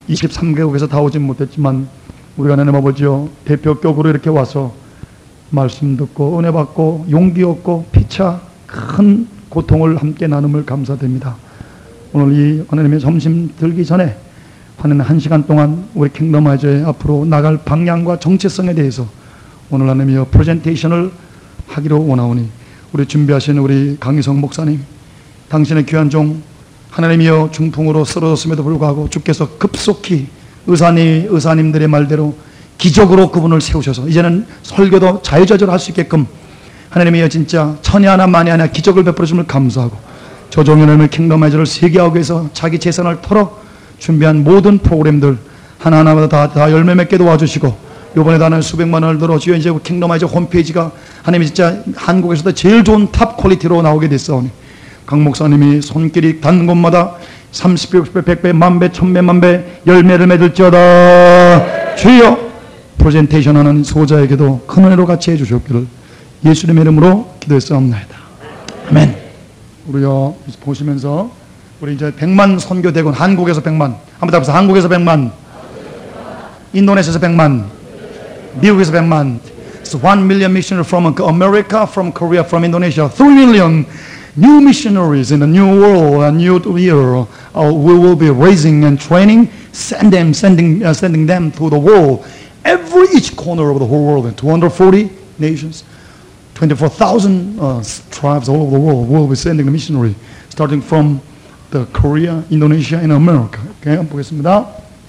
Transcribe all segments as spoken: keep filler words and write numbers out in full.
이십삼 개국에서 다 오진 못했지만 우리가 하나님 아버지요 대표격으로 이렇게 와서 말씀 듣고 은혜 받고 용기 얻고 피차 큰 고통을 함께 나눔을 감사드립니다. 오늘 이 하나님의 점심 들기 전에 하나님 한 시간 동안 우리 킹덤아이저의 앞으로 나갈 방향과 정체성에 대해서 오늘 하나님의 프레젠테이션을 하기로 원하오니 우리 준비하신 우리 강희성 목사님, 당신의 귀한 종 하나님이여 중풍으로 쓰러졌음에도 불구하고 주께서 급속히 의사님, 의사님들의 말대로 기적으로 그분을 세우셔서 이제는 설교도 자유자재로 할 수 있게끔 하나님이여 진짜 천이 하나 만이 하나 기적을 베풀어 주심을 감사하고 저 종의 하나님의 킹덤아이저를 세계하기 위해서 자기 재산을 털어 준비한 모든 프로그램들 하나하나마다 다, 다 열매 맺게 도와주시고 요번에 다는 수백만 원을 들어 주여 이제 킹덤아이저 홈페이지가 하나님이 진짜 한국에서도 제일 좋은 탑 퀄리티로 나오게 됐사오니 강 목사님이 손길이 닿는 곳마다 삼십 배, 육십 배, 백 배, 만 배, 천 배, 만 배 열매를 맺을지어다. 주여 프레젠테이션 하는 소자에게도 큰 은혜로 같이 해주셨기를 예수님의 이름으로 기도했사옵나이다. 아멘. 우리요 보시면서 우리 이제 백만 선교대군 한국에서 백만 한번 답해서 한국에서 백만 인도네시아에서 백만 미국에서 백만 So one million missionaries from America, from Korea, from Indonesia, three million new missionaries in the new world, a new year. Uh, we will be raising and training, send them, sending, uh, sending them to the world, every each corner of the whole world, in two hundred forty nations, twenty-four thousand uh, tribes all over the world. We'll be sending a missionary, starting from the Korea, Indonesia, and America. Okay, 한번 보겠습니다.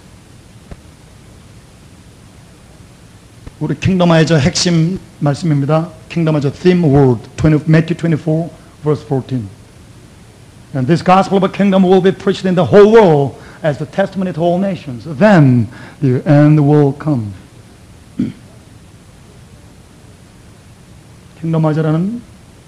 우리 킹덤아이저 핵심 말씀입니다. 킹덤아이저 theme word, Matthew twenty-four, verse fourteen. And this gospel of the kingdom will be preached in the whole world as the testimony to all nations. Then the end will come. 킹덤아이저라는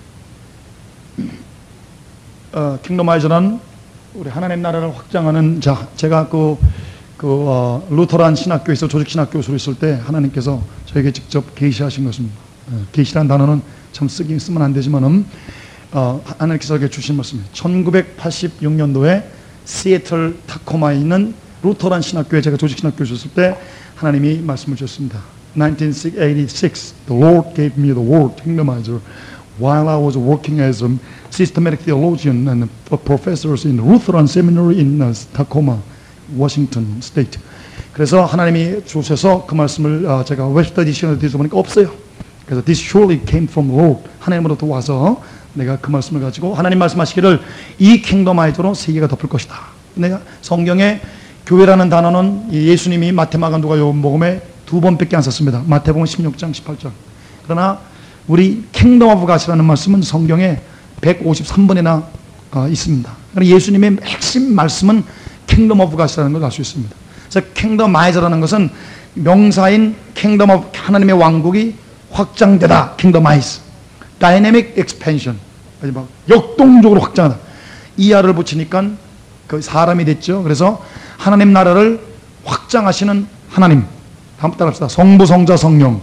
어, 킹덤아이저라는 우리 하나님 나라를 확장하는 자, 제가 그 그 어, 루터란 신학교에서 조직 신학 교수로 있을 때 하나님께서 저에게 직접 계시하신 것입니다. 어, 계시란 단어는 참 쓰긴 쓰면 안 되지만은 어, 하나님께서 저에게 주신 말씀입니다. 천구백팔십육 년도에 시애틀 타코마에 있는 루터란 신학교에 제가 조직 신학 교수였을 때 하나님이 말씀을 주셨습니다. nineteen eighty-six, the Lord gave me the word 킹덤아이저 while I was working as a systematic theologian and a professor in the Lutheran Seminary in uh, Tacoma, Washington State. 그래서 하나님이 주셔서 그 말씀을 어, 제가 웹스터 디션에 뒤에서 보니까 없어요. 그래서 this surely came from the Lord. 하나님으로부터 와서 내가 그 말씀을 가지고 하나님 말씀하시기를 이 킹덤아이저로 세계가 덮을 것이다. 내가 성경에 교회라는 단어는 예수님이 마태, 마가, 누가, 요한복음에 두 번밖에 안 썼습니다. 마태복음 십육 장, 십팔 장. 그러나 우리 킹덤 오브 갓이라는 말씀은 성경에 백오십삼 번이나 어, 있습니다. 그러나 예수님의 핵심 말씀은 킹덤 오브 갓이라는 걸 알 수 있습니다. 그래서 킹덤아이저라는 것은 명사인 킹덤 오브 하나님의 왕국이 확장되다. 킹덤아이즈. 다이내믹 엑스펜션. 막 역동적으로 확장하다. 이하를 붙이니까 그 사람이 됐죠. 그래서 하나님 나라를 확장하시는 하나님. 한번 따라합시다. 성부, 성자, 성령.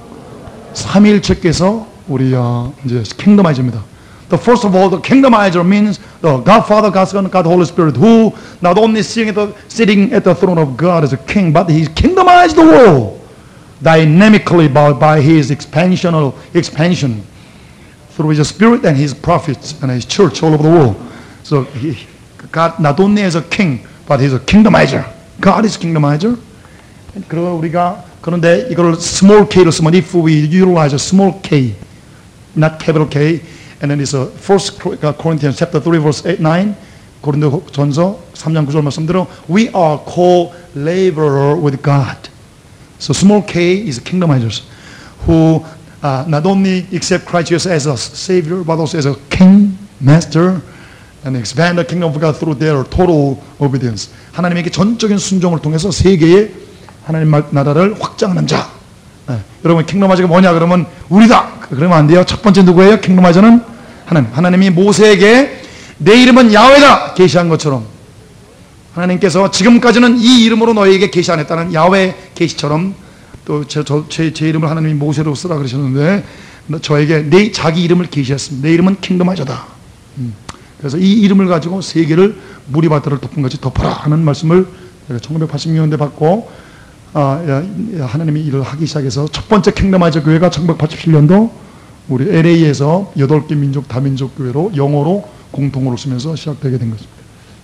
삼위일체께서 우리 어, 이제 킹덤아이저입니다. The first of all, the kingdomizer means the God Father, God Son, God Holy Spirit, who not only sitting at the, sitting at the throne of God as a king, but He kingdomized the world dynamically by, by His expansional expansion through His Spirit and His prophets and His church all over the world. So he, God not only is a king, but He's a kingdomizer. God is kingdomizer. 그리고 우리가 그런데 이걸 small k로 쓰면 if we utilize a small k, not capital K, and then it's a First Corinthians chapter three verse eight, nine, 고린도전서 삼 장 구 절 말씀대로 we are co-laborer with God. So small k is kingdomizers who uh, not only accept Christ Jesus as a Savior, but also as a King, Master, and expand the kingdom of God through their total obedience. 하나님에게 전적인 순종을 통해서 세계의 하나님 나라를 확장하는 자. 네. 여러분 킹덤아이저가 뭐냐 그러면 우리다. 그러면 안 돼요. 첫 번째 누구예요? 킹덤아이저는 하나님. 하나님이 모세에게 내 이름은 야훼다 계시한 것처럼 하나님께서 지금까지는 이 이름으로 너희에게 계시 안 했다는 야훼 계시처럼 또 제 제 제 이름을 하나님이 모세로 쓰라 그러셨는데 저에게 내 자기 이름을 계시했습니다. 내 이름은 킹덤아이저다. 음. 그래서 이 이름을 가지고 세계를 무리바다를 덮은 것이 덮어라 하는 말씀을 천구백팔십육 년대 받고 아, 하나님이 일을 하기 시작해서 첫 번째 킹덤아이즈 교회가 천구백팔십칠 년도 우리 엘에이에서 여덟 개 민족 다민족 교회로 영어로 공통어로 쓰면서 시작되게 된 것입니다.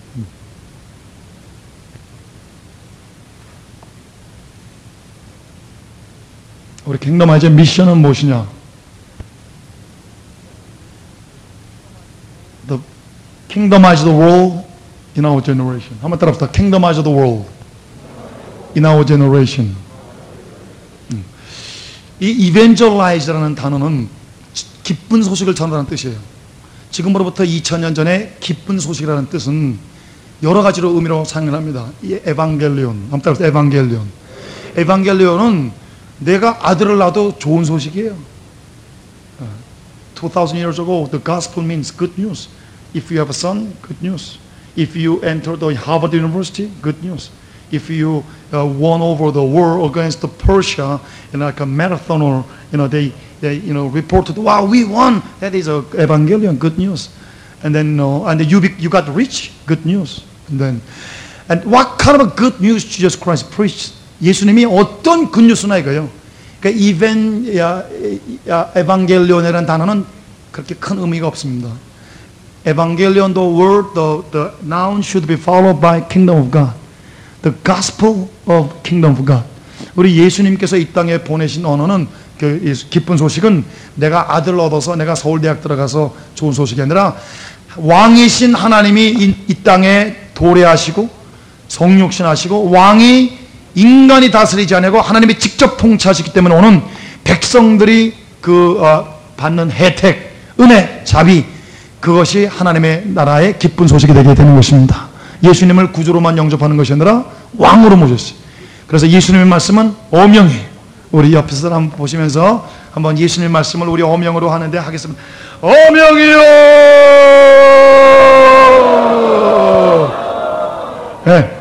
우리 킹덤아이즈의 미션은 무엇이냐? The kingdomize the world in our generation. 한번 따라합시다. Kingdomize the world in our generation. 이 evangelize라는 단어는 기쁜 소식을 전하라는 뜻이에요. 지금으로부터 이천 년 전에 기쁜 소식이라는 뜻은 여러 가지로 의미로 상연합니다. 이 에반겔리온, 한번 따라합시다. 에반겔리온. 에반겔리온은 내가 아들을 낳아도 좋은 소식이에요. two thousand years ago, the gospel means good news. If you have a son, good news. If you enter the Harvard University, good news. If you uh, won over the war against the Persia in like a marathoner, you know, they, they you know, reported, wow, we won. That is a evangelion, good news. And then, uh, and then you, be, you got rich, good news. And then, and what kind of a good news Jesus Christ preached? 예수님이 어떤 굿뉴스나 이거요. 그러니까 이벤 야, 야, 에반겔리온이라는 단어는 그렇게 큰 의미가 없습니다. 에반겔리온, the word, the, the noun should be followed by kingdom of God. The gospel of kingdom of God. 우리 예수님께서 이 땅에 보내신 언어는 그 기쁜 소식은 내가 아들 얻어서 내가 서울대학 들어가서 좋은 소식이 아니라 왕이신 하나님이 이, 이 땅에 도래하시고 성육신하시고 왕이 인간이 다스리지 않고 하나님이 직접 통치하시기 때문에 오는 백성들이 그 어, 받는 혜택, 은혜, 자비, 그것이 하나님의 나라의 기쁜 소식이 되게 되는 것입니다. 예수님을 구주로만 영접하는 것이 아니라 왕으로 모셨어요. 그래서 예수님의 말씀은 어명이에요. 우리 옆에서 한번 보시면서 한번 예수님의 말씀을 우리 어명으로 하는데 하겠습니다. 어명이요. 네.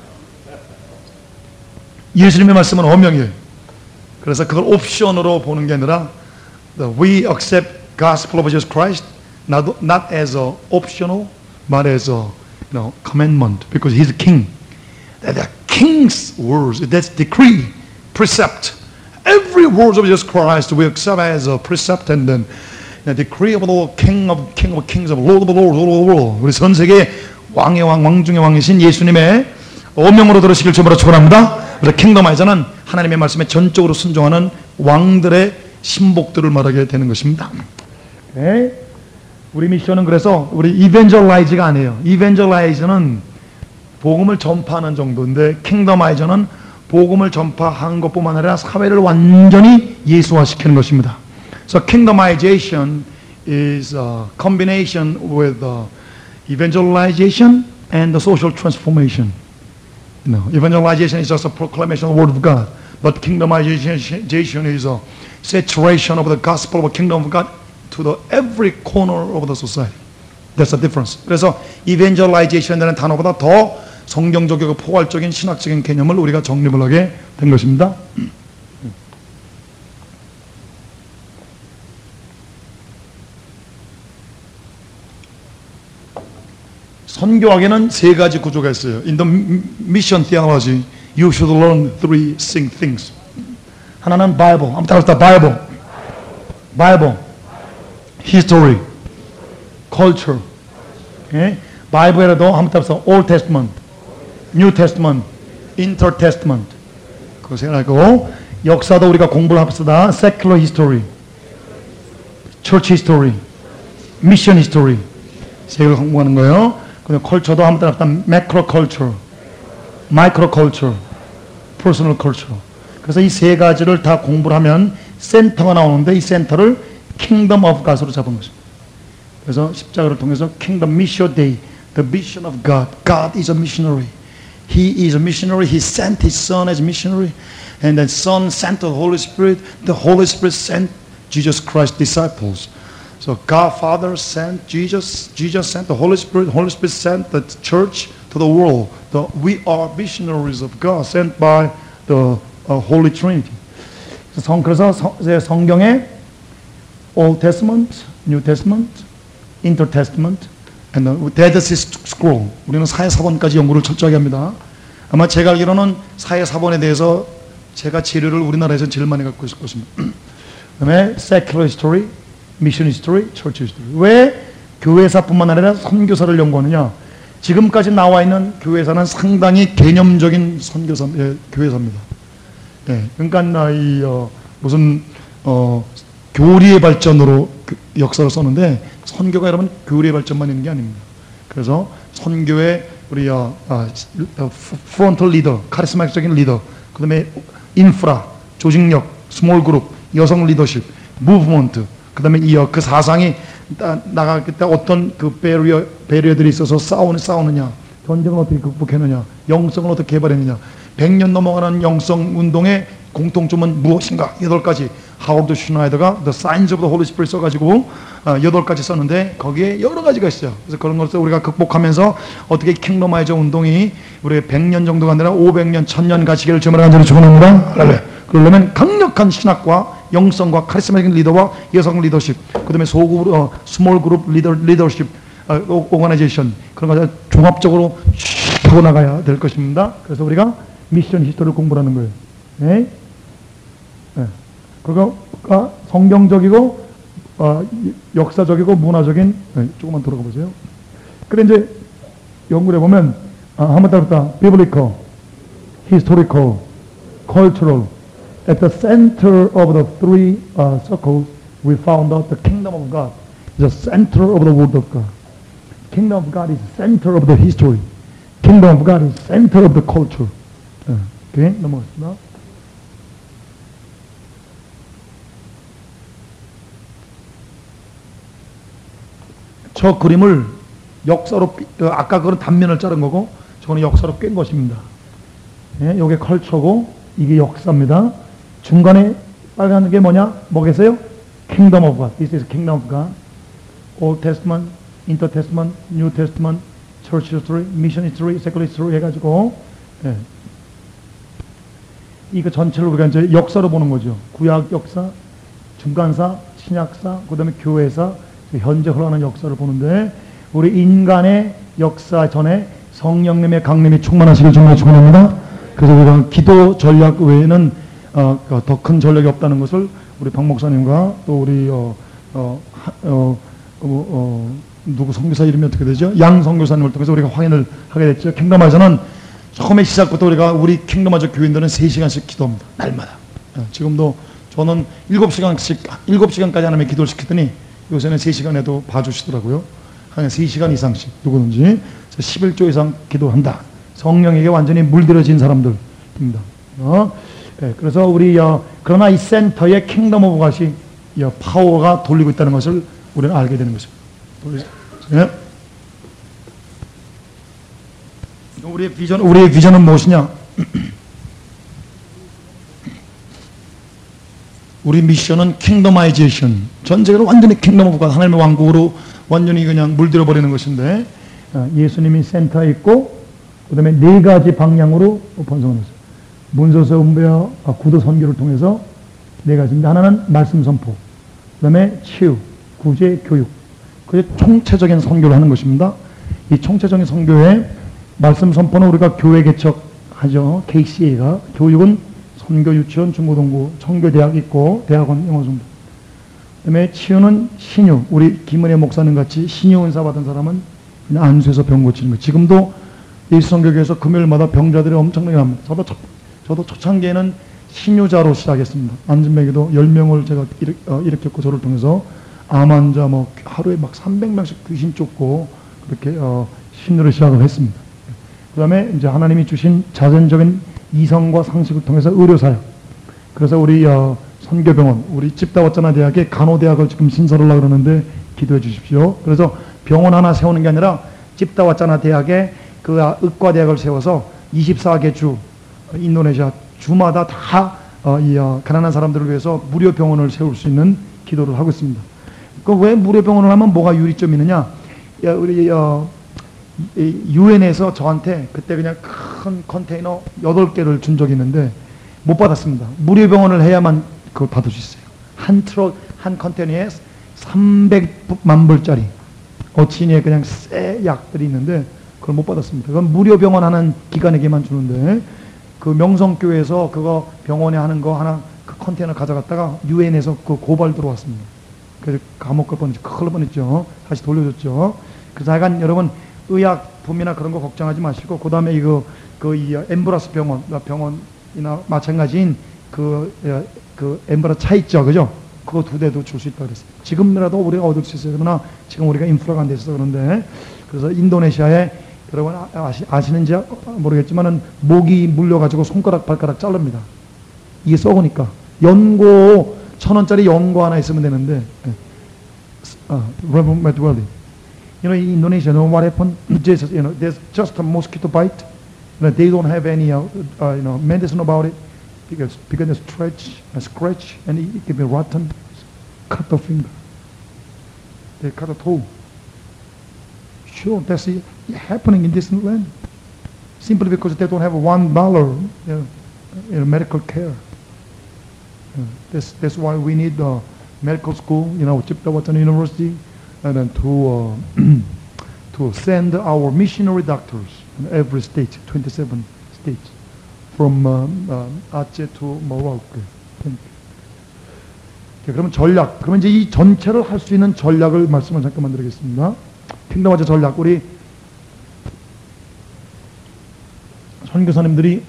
예수님의 말씀은 어명이에요. 그래서 그걸 옵션으로 보는 게 아니라 we accept gospel of Jesus Christ not, not as a optional but as a you know, commandment because he's a king. That the king's words, that's decree, precept. Every word of Jesus Christ we accept as a precept and then the decree of the king of king of kings of lord of lords, lord of lords. 우리 전 세계 왕의 왕, 왕 중의 왕이신 예수님의 어명으로 들으시길 주님으로 축원합니다. 그래서 킹덤아이저는 하나님의 말씀에 전적으로 순종하는 왕들의 신복들을 말하게 되는 것입니다. 네. 우리 미션은 그래서 우리 이벤젤라이즈가 아니에요. 이벤젤라이즈는 복음을 전파하는 정도인데 킹덤아이저는 복음을 전파한 것뿐만 아니라 사회를 완전히 예수화시키는 것입니다. So kingdomization is a combination with the evangelization and the social transformation. No, evangelization is just a proclamation of the word of God, but kingdomization is a saturation of the gospel of the kingdom of God to the every corner of the society. That's the difference. 그래서 evangelization이라는 단어보다 더 성경적이고 포괄적인 신학적인 개념을 우리가 정립을 하게 된 것입니다. 선교학에는 세 가지 구조가 있어요. In the mission theology, you should learn three things. 하나는 Bible, 한번 따라합시다. Bible, Bible, History, Culture. 예? 바이블에도 한번 따라합시다. Old Testament, New Testament, Intertestament. 그거 생각하고 역사도 우리가 공부를 합시다. Secular History, Church History, Mission History. 세 개를 공부하는 거예요. 그리고 컬처도 한번 따라합시다. 매크로 컬처, 마이크로 컬처, 퍼스널 컬처. 그래서 이 세 가지를 다 공부를 하면 센터가 나오는데 이 센터를 킹덤 오브 갓으로 잡은 것입니다. 그래서 십자가를 통해서 킹덤 미션 데이, the mission of God. God is a missionary. He is a missionary. He sent his son as missionary. And then son sent the Holy Spirit. The Holy Spirit sent Jesus Christ's disciples. So God Father sent Jesus, Jesus sent the Holy Spirit, Holy Spirit sent the church to the world. The, we are missionaries of God sent by the uh, Holy Trinity. 성, 그래서 성, 성경에 Old Testament, New Testament, Intertestament, and the Dead Sea Scroll. 우리는 사회사본까지 연구를 철저하게 합니다. 아마 제가 알기로는 사회사본에 대해서 제가 재료를 우리나라에서 제일 많이 갖고 있을 것입니다. 그다음에 secular history, mission history, church history. 왜 교회사뿐만 아니라 선교사를 연구하느냐? 지금까지 나와 있는 교회사는 상당히 개념적인 선교사, 예, 교회사입니다. 예, 그러니까 이 어, 무슨 어, 교리의 발전으로 역사를 썼는데 선교가 여러분 교리의 발전만 있는 게 아닙니다. 그래서 선교의 우리 어, 아, 프론털 리더, 카리스마적인 리더, 그다음에 인프라, 조직력, 스몰 그룹, 여성 리더십, 무브먼트, 그다음에 이 그 사상이 나갈 때 어떤 그 배리어 배리어들이 있어서 싸우는 싸우느냐, 전쟁을 어떻게 극복했느냐, 영성을 어떻게 개발했느냐, 백 년 넘어가는 영성 운동의 공통점은 무엇인가? 여덟 가지. 하워드 슈나이더가 The Signs of the Holy Spirit 써가지고 여덟 가지 썼는데 거기에 여러 가지가 있어요. 그래서 그런 것을 우리가 극복하면서 어떻게 킹덤아이저 운동이 우리가 백 년 정도가 아니라 오백 년, 천 년 가시기를 주문하는 자를 축원합니다. 그러려면 강력한 신학과 영성과 카리스마적인 리더와 여성 리더십, 그다음에 소그룹, 어, 스몰 그룹 리더 리더십, 어, 오거나이제이션 그런 것을 종합적으로 쭉 하고 나가야 될 것입니다. 그래서 우리가 미션 히스토리를 공부하는 거예요. 네? 네. 그거가 성경적이고 어, 역사적이고 문화적인, 네, 조금만 들어가 보세요. 그래 이제 연구를 해보면 아, 한번 따르다 biblical, historical, cultural. At the center of the three uh, circles, we found out the kingdom of God is the center of the word of God. Kingdom of God is the center of the history. Kingdom of God is the center of the culture. 네. 오케이, 넘어가겠습니다. 저 그림을 역사로, 아까 그건 단면을 자른 거고, 저거는 역사로 꿰은 것입니다. 예, 요게 컬처고, 이게 역사입니다. 중간에 빨간 게 뭐냐? 뭐겠어요? Kingdom of God. This is Kingdom of God. Old Testament, Intertestament, New Testament, Church History, Mission History, Secular History 해가지고, 예. 이거 전체를 우리가 이제 역사로 보는 거죠. 구약 역사, 중간사, 신약사, 그 다음에 교회사, 현재 흘러가는 역사를 보는데, 우리 인간의 역사 전에 성령님의 강림이 충만하시길 주님의 축원합니다. 그래서 우리가 기도 전략 외에는 어, 더 큰 전략이 없다는 것을 우리 박 목사님과 또 우리 어, 어, 어, 어, 어, 누구 선교사 이름이 어떻게 되죠? 양 선교사님을 통해서 우리가 확인을 하게 됐죠. 킹덤아이저는 처음에 시작부터 우리가 우리 킹덤아이저 교인들은 세 시간씩 기도합니다. 날마다. 어, 지금도 저는 일곱 시간씩 일곱 시간까지 하나님의 기도를 시켰더니 요새는 세 시간 해도 봐주시더라고요. 한 세 시간 이상씩 누구든지 십일 조 이상 기도한다. 성령에게 완전히 물들어진 사람들입니다. 어? 네, 그래서 우리 어, 그러나 이 센터에 킹덤 오브 갓이 어, 파워가 돌리고 있다는 것을 우리는 알게 되는 것입니다. 네. 우리의 비전, 우리의 비전은 무엇이냐? 우리 미션은 킹덤아이제이션. 전 세계를 완전히 킹덤 오브 갓, 하나님의 왕국으로 완전히 그냥 물들어 버리는 것인데, 예수님이 센터에 있고, 그 다음에 네 가지 방향으로 번성을 했어요. 문서서 운배와 구도 선교를 통해서 네 가지입니다. 하나는 말씀 선포, 그 다음에 치유, 구제, 교육. 그게 총체적인 선교를 하는 것입니다. 이 총체적인 선교에 말씀 선포는 우리가 교회 개척하죠. 케이씨에이가. 교육은 선교, 유치원, 중고등부, 청교대학 있고 대학원, 영어중부. 그 다음에 치유는 신유. 우리 김은혜 목사님 같이 신유 은사 받은 사람은 그냥 안수해서 병 고치는 거예요. 지금도 예수선교교에서 금요일마다 병자들이 엄청나게 합니다. 저도, 초, 저도 초창기에는 신유자로 시작했습니다. 안진맥에도 열 명을 제가 일으, 어, 일으켰고, 저를 통해서 암 환자 뭐 하루에 막 삼백 명씩 귀신 쫓고 그렇게 어, 신유를 시작을 했습니다. 그 다음에 이제 하나님이 주신 자연적인 이성과 상식을 통해서 의료사역. 그래서 우리 어, 선교병원, 우리 집다왔잖아 대학에 간호대학을 지금 신설을 하려고 그러는데 기도해 주십시오. 그래서 병원 하나 세우는 게 아니라 집다왔잖아 대학에 그 의과대학을 세워서 이십사 개 주, 인도네시아 주마다 다 어, 이 어, 가난한 사람들을 위해서 무료 병원을 세울 수 있는 기도를 하고 있습니다. 그 왜 무료 병원을 하면 뭐가 유리점이 있느냐? 야, 우리 어, 유엔에서 저한테 그때 그냥 큰 컨테이너 여덟 개를 준 적이 있는데 못 받았습니다. 무료 병원을 해야만 그걸 받을 수 있어요. 한 트럭, 한 컨테이너에 삼백만 불짜리 어치니에 그냥 새 약들이 있는데 그걸 못 받았습니다. 그건 무료 병원 하는 기관에게만 주는데 그 명성교회에서 그거 병원에 하는 거 하나 그 컨테이너 가져갔다가 유엔에서 그 고발 들어왔습니다. 그래서 감옥 갈 뻔했죠. 큰일 날 뻔했죠. 다시 돌려줬죠. 그래서 하여간 여러분 의약품이나 그런 거 걱정하지 마시고 그 다음에 이거 그 이 엠브라스 병원 병원이나 마찬가지인 그, 그 엠브라 차 있죠, 그죠? 그거 두 대도 줄 수 있다 그랬어요. 지금이라도 우리가 얻을 수 있어요. 그러나 지금 우리가 인프라가 안 돼 있어서 그런데 그래서 인도네시아에 여러분 아시, 아시는지 모르겠지만은 모기 물려가지고 손가락 발가락 자릅니다. 이게 썩으니까 연고 천 원짜리 연고 하나 있으면 되는데. Uh, Reverend Medwelly, you know, in Indonesia, you know what happened? Jesus, you know, there's just a mosquito bite. You know, they don't have any, uh, uh, you know, medicine about it because because they stretch, uh, scratch, and it, it can be rotten. Cut the finger. They cut a toe. Sure, that's it, happening in this land. Simply because they don't have one dollar, you know, in medical care. Uh, that's that's why we need the. Uh, medical school, you know, Chiptawatan University, and then to uh, to send our missionary doctors in every state, twenty-seven states, from um, uh, Aceh to Morocco. 자, 그러면 전략. 그러면 이제 이 전체를 할 수 있는 전략을 말씀을 잠깐만 드리겠습니다. 킹덤화제 전략. 우리 선교사님들이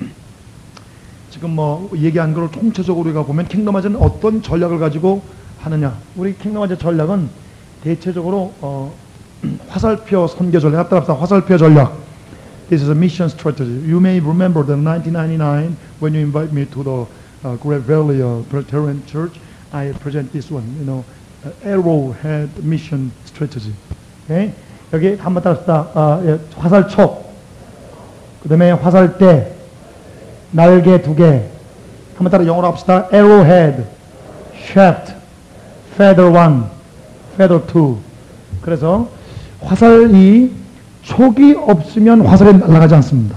지금 뭐 얘기한 걸 통째적으로 우리가 보면 킹덤화제는 어떤 전략을 가지고 하느냐. 우리 킹덤화제 전략은 대체적으로 어, 화살표 선교 전략, 합답합시다. 화살표 전략. This is a mission strategy. You may remember that in nineteen ninety-nine when you invite me to the uh, Great Valley uh, Presbyterian Church, I present this one, you know, uh, arrowhead mission strategy. Okay? 여기 한번 따라합시다. 어, 예, 화살촉, 그 다음에 화살대, 날개 두 개. 한번 따라 영어로 합시다. arrowhead, shaft, feather one, feather two. 그래서 화살이 촉이 없으면 화살이 날아가지 않습니다.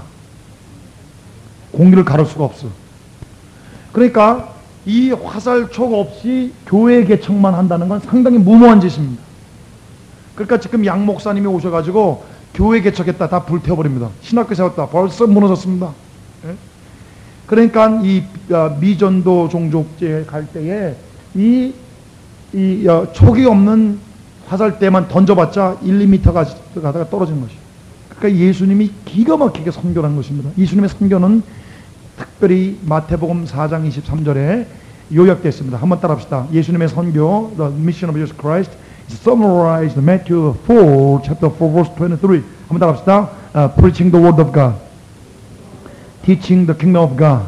공기를 가를 수가 없어. 그러니까 이 화살촉 없이 교회 개척만 한다는 건 상당히 무모한 짓입니다. 그러니까 지금 양 목사님이 오셔가지고 교회 개척했다 다 불태워버립니다. 신학교 세웠다 벌써 무너졌습니다. 예? 그러니까 이 미전도 종족제 갈 때에 이 이 어, 촉이 없는 화살대만 던져봤자 일, 이 미터 가다가 떨어지는 것이죠. 그러니까 예수님이 기가 막히게 선교를 한 것입니다. 예수님의 선교는 특별히 마태복음 사 장 이십삼 절에 요약되어 있습니다. 한번 따라합시다. 예수님의 선교, the mission of Jesus Christ, is summarized in Matthew four, chapter four, verse twenty-three. 한번 따라합시다. Uh, preaching the word of God, teaching the kingdom of God,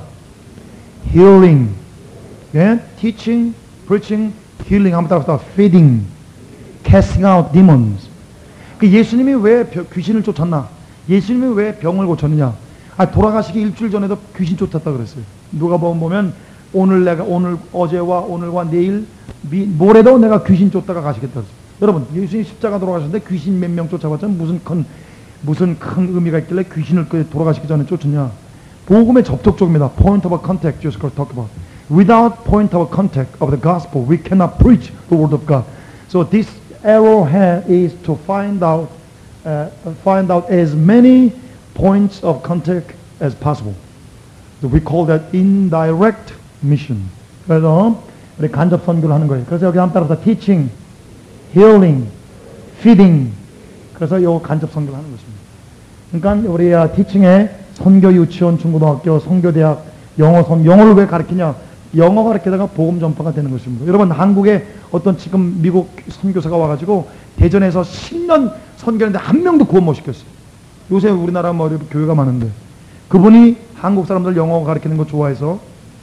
healing, yeah? teaching, preaching, healing. 한번 따라합시다. feeding, casting out demons. 그 예수님이 왜 귀신을 쫓았나? 예수님이 왜 병을 고쳤느냐? 아, 돌아가시기 일주일 전에도 귀신 쫓았다 그랬어요. 누가 보면 오늘 내가 오늘 어제와 오늘과 내일 미, 모레도 내가 귀신 쫓다가 가시겠다 그랬어요. 여러분, 예수님 십자가 돌아가셨는데 귀신 몇 명 쫓아봤자 무슨 큰 무슨 큰 의미가 있길래 귀신을 돌아가시기 전에 쫓았냐? 복음의 접촉적입니다. Point of contact, Jesus Christ talk about. Without point of contact of the gospel, we cannot preach the word of God. So this arrowhead is to find out, uh, find out as many points of contact as possible. So we call that indirect mission. 그래서 우리 간접 선교를 하는 거예요. 그래서 여기 한번 따라서 teaching, healing, feeding. 그래서 요 간접 선교를 하는 것입니다. 그러니까 우리 uh, teaching에 선교 유치원, 중고등학교, 선교대학, 영어 선 영어를 왜 가르치냐? 영어 가르치다가 복음 전파가 되는 것입니다. 여러분, 한국에 어떤 지금 미국 선교사가 와가지고 대전에서 십 년 선교했는데 한 명도 구원 못 시켰어요. 요새 우리나라 뭐 교회가 많은데 그분이 한국 사람들 영어 가르치는 거 좋아해서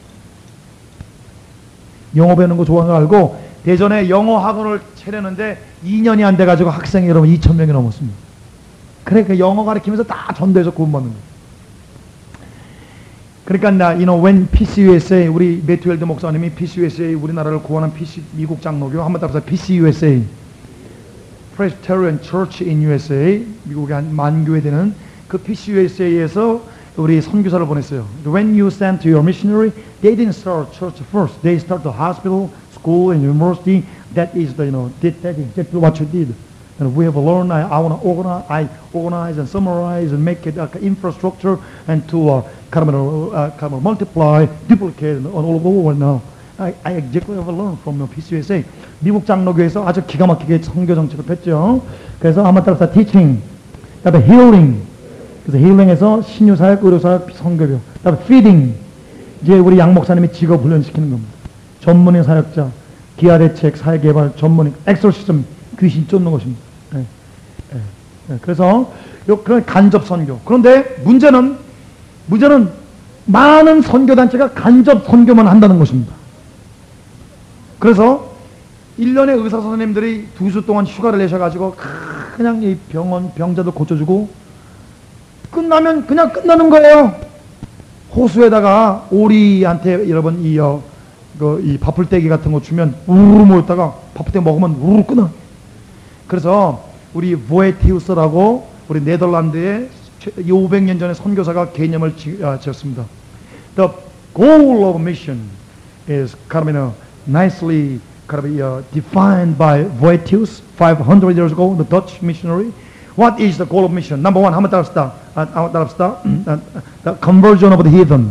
영어 배우는 거 좋아하는 거 알고 대전에 영어 학원을 차렸는데 이 년이 안 돼가지고 학생이 여러분 이천 명이 넘었습니다. 그러니까 영어 가르치면서 다 전도해서 구원 받는 거예요. 그러니까 나, you know, when 피씨유에스에이 우리 매튜 목사님이 피씨유에스에이 우리나라를 구원한 피씨 미국 장로교 한번 따라서 피씨유에스에이 Presbyterian Church in 유에스에이 미국에 한 만 교회 되는 그 피씨유에스에이에서 우리 선교사를 보냈어요. When you sent to your missionary, they didn't start church first. They start the hospital, school, and university. That is the, you know, that, that is that's what you did. And we have learned, I, I want to organize, I organize and summarize and make it like infrastructure and to uh, kind, of, uh, kind of multiply, duplicate all over the world now. I, I exactly have learned from Peace U S A. 미국 장로교에서 아주 기가 막히게 선교 정책을 폈죠. 그래서 아마 따라서 teaching, 그다음에 healing, 그래서 healing에서 신유사역, 의료사역, 선교교, 그다음에 feeding, 이제 우리 양 목사님이 직업 훈련시키는 겁니다. 전문의 사역자, 기아대책, 사회개발, 전문의 엑소시즘, 귀신 쫓는 것입니다. 네. 네. 네. 그래서 요 그런 간접 선교. 그런데 문제는 문제는 많은 선교 단체가 간접 선교만 한다는 것입니다. 그래서 일 년에 의사 선생님들이 두 주 동안 휴가를 내셔가지고 그냥 이 병원 병자들 고쳐주고 끝나면 그냥 끝나는 거예요. 호수에다가 오리한테 여러분 이 어, 그 이 밥풀떼기 같은 거 주면 우르르 모였다가 밥풀떼기 먹으면 우르르 끊어. 그래서 우리 보에티우스라고 우리 네덜란드의 오백 년 전에 선교사가 개념을 지, 아, 지었습니다. The goal of mission is kind of, you know, nicely kind of, uh, defined by Boetius five hundred years ago, the Dutch missionary. What is the goal of mission? Number one, 한번 따라합시다. 한번 따라합시다. The conversion of the heathen.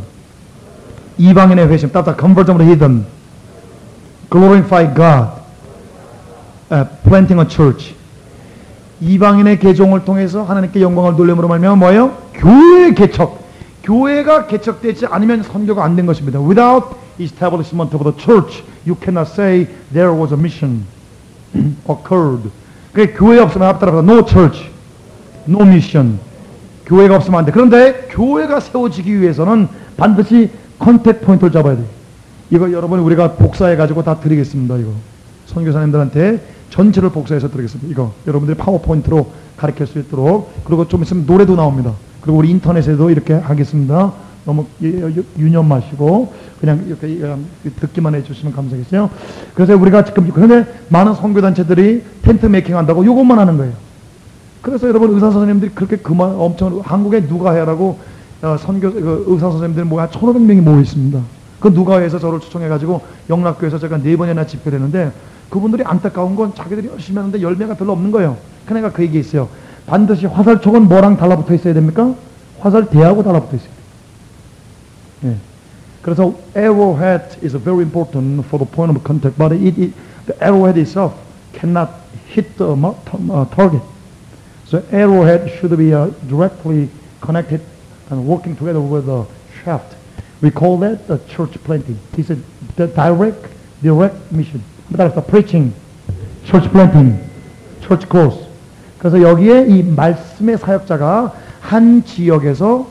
이방인의 회심. 따라합시다. Conversion of the heathen. Glorify God. Uh, planting a church. 이방인의 개종을 통해서 하나님께 영광을 돌림으로 말미암아 뭐예요? 교회 개척. 교회가 개척되지 않으면 선교가 안 된 것입니다. Without establishment of the church, you cannot say there was a mission occurred. 그 교회 없으면 앞따라서 no church, no mission. 교회가 없으면 안 돼. 그런데 교회가 세워지기 위해서는 반드시 컨택 포인트를 잡아야 돼. 이거 여러분 우리가 복사해 가지고 다 드리겠습니다. 이거 선교사님들한테 전체를 복사해서 드리겠습니다. 이거 여러분들이 파워포인트로 가르칠 수 있도록. 그리고 좀 있으면 노래도 나옵니다. 그리고 우리 인터넷에도 이렇게 하겠습니다. 너무 유념 마시고 그냥 이렇게 듣기만 해주시면 감사하겠어요. 그래서 우리가 지금 그런데 많은 선교단체들이 텐트 메이킹 한다고 이것만 하는 거예요. 그래서 여러분 의사 선생님들이 그렇게 그만 엄청 한국에 누가 해라고 어, 선교 그 의사 선생님들 뭐 한 천오백 명이 모여 있습니다. 그 누가 해서 저를 초청해가지고 영락교에서 제가 네 번이나 집회를 했는데 그분들이 안타까운 건 자기들이 열심히 하는데 열매가 별로 없는 거예요. 그러니까 그 얘기 있어요. 반드시 화살촉은 뭐랑 달라붙어 있어야 됩니까? 화살대하고 달라붙어 있어요. 네. 그래서 arrowhead is very important for the point of contact, but it, it, the arrowhead itself cannot hit the uh, target. So arrowhead should be uh, directly connected and working together with the shaft. We call that the church planting. It's a the direct, direct mission. That's the preaching, church planting, church growth. 그래서 여기에 이 말씀의 사역자가 한 지역에서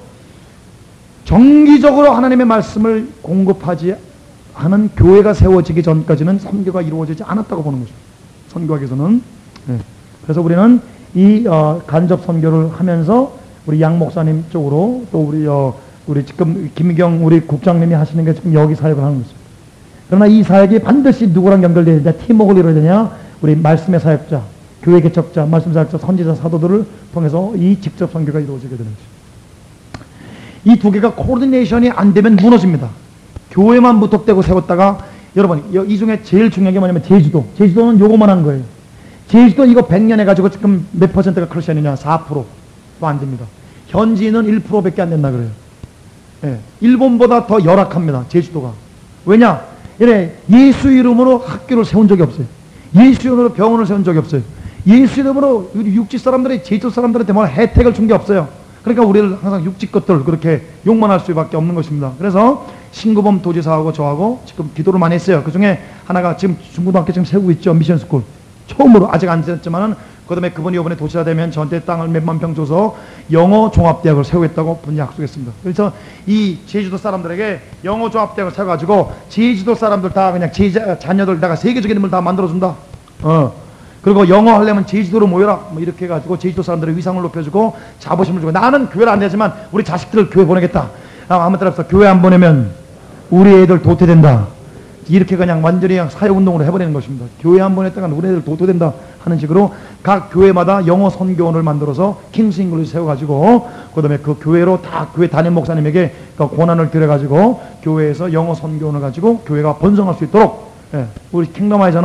정기적으로 하나님의 말씀을 공급하지 않은 교회가 세워지기 전까지는 선교가 이루어지지 않았다고 보는 거죠. 선교학에서는. 네. 그래서 우리는 이 어, 간접 선교를 하면서 우리 양 목사님 쪽으로 또 우리 어, 우리 지금 김경 우리 국장님이 하시는 게 지금 여기 사역을 하는 거죠. 그러나 이 사역이 반드시 누구랑 연결되어야 되냐, 팀워크를 이루어야 되냐, 우리 말씀의 사역자, 교회 개척자, 말씀 사역자, 선지자, 사도들을 통해서 이 직접 선교가 이루어지게 되는 거죠. 이 두 개가 코디네이션이 안 되면 무너집니다. 교회만 무턱대고 세웠다가 여러분 이 중에 제일 중요한 게 뭐냐면 제주도. 제주도는 요거만 한 거예요. 제주도 이거 백 년 해가지고 지금 몇 퍼센트가 크리스천이냐? 사 퍼센트도 안 됩니다. 현지인은 일 퍼센트밖에 안 된다 그래요. 예, 일본보다 더 열악합니다. 제주도가. 왜냐? 이래 예수 이름으로 학교를 세운 적이 없어요. 예수 이름으로 병원을 세운 적이 없어요. 예수 이름으로 우리 육지 사람들이 제주도 사람들한테 뭐 혜택을 준 게 없어요. 그러니까 우리를 항상 육지 것들 그렇게 욕만 할 수밖에 없는 것입니다. 그래서 신구범 도지사하고 저하고 지금 기도를 많이 했어요. 그 중에 하나가 지금 중고등학교 지금 세우고 있죠. 미션스쿨. 처음으로 아직 안 됐지만은 그 다음에 그분이 이번에 도지사 되면 저한테 땅을 몇만 평 줘서 영어 종합대학을 세우겠다고 분이 약속했습니다. 그래서 이 제주도 사람들에게 영어 종합대학을 세워가지고 제주도 사람들 다 그냥 제 자녀들 다가 세계적인 인물 다 만들어준다. 어. 그리고 영어 하려면 제주도로 모여라. 뭐 이렇게 해가지고 제주도 사람들의 위상을 높여주고 자부심을 주고 나는 교회를 안 되지만 우리 자식들을 교회 보내겠다. 한번 따라서 교회 안 보내면 우리 애들 도태된다. 이렇게 그냥 완전히 그냥 사회운동으로 해버리는 것입니다. 교회 안 보냈다가 우리 애들 도태된다 하는 식으로 각 교회마다 영어 선교원을 만들어서 킹스 잉글리시 세워가지고 그 다음에 그 교회로 다 교회 담임 목사님에게 그 권한을 드려가지고 교회에서 영어 선교원을 가지고 교회가 번성할 수 있도록 예, 우리 킹덤아이저는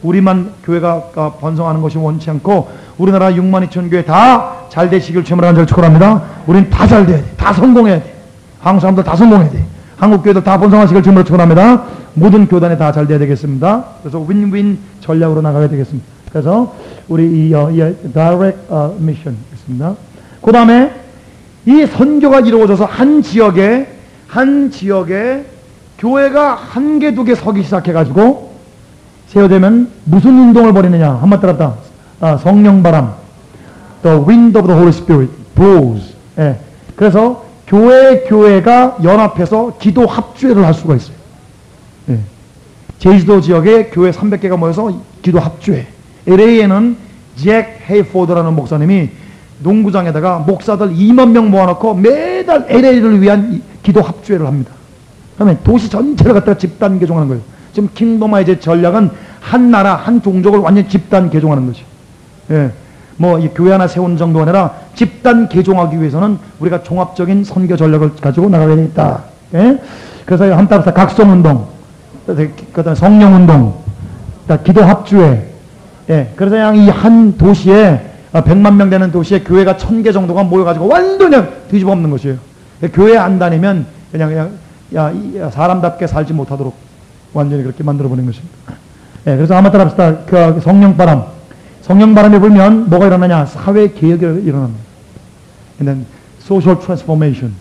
우리만 교회가 번성하는 것이 원치 않고 우리나라 육만 이천 교회 다 잘 되시길 주님으로 간절히 축원합니다. 우린 다 잘 돼야 돼. 다 성공해야 돼. 한국 사람들 다 성공해야 돼. 한국 교회들 다 번성하시길 주님으로 축원합니다. 모든 교단에 다 잘 돼야 되겠습니다. 그래서 윈윈 전략으로 나가야 되겠습니다. 그래서 우리 이, 어, 이 direct 어, mission 있습니다. 그 다음에 이 선교가 이루어져서 한 지역에 한 지역에 교회가 한 개 두 개 서기 시작해가지고 세워되면 무슨 운동을 벌이느냐 한마디 따라 아, 성령바람 The wind of the Holy Spirit blows. 예. 그래서 교회 교회가 연합해서 기도 합주회를 할 수가 있어요. 예. 제주도 지역에 교회 삼백 개가 모여서 기도 합주회. 엘에이에는 잭 헤이포드라는 목사님이 농구장에다가 목사들 이만 명 모아놓고 매달 엘에이를 위한 기도 합주회를 합니다. 그러면 도시 전체를 갖다가 집단 개종하는 거예요. 지금 킹덤화의 전략은 한 나라, 한 종족을 완전히 집단 개종하는 거죠. 예. 뭐, 이 교회 하나 세우는 정도가 아니라 집단 개종하기 위해서는 우리가 종합적인 선교 전략을 가지고 나가야 되겠다. 예? 그래서 한번 따라서 각성운동, 그 다음에 성령운동, 기도 합주회. 예. 그래서 그냥 이 한 도시에, 백만 명 되는 도시에 교회가 천 개 정도가 모여가지고 완전히 뒤집어 엎는 것이에요. 교회 안 다니면 그냥, 그냥, 야, 야, 사람답게 살지 못하도록 완전히 그렇게 만들어버린 것입니다. 예. 그래서 한번 따라합시다. 그 성령바람. 성령바람이 불면 뭐가 일어나냐? 사회 개혁이 일어납니다. And then social transformation.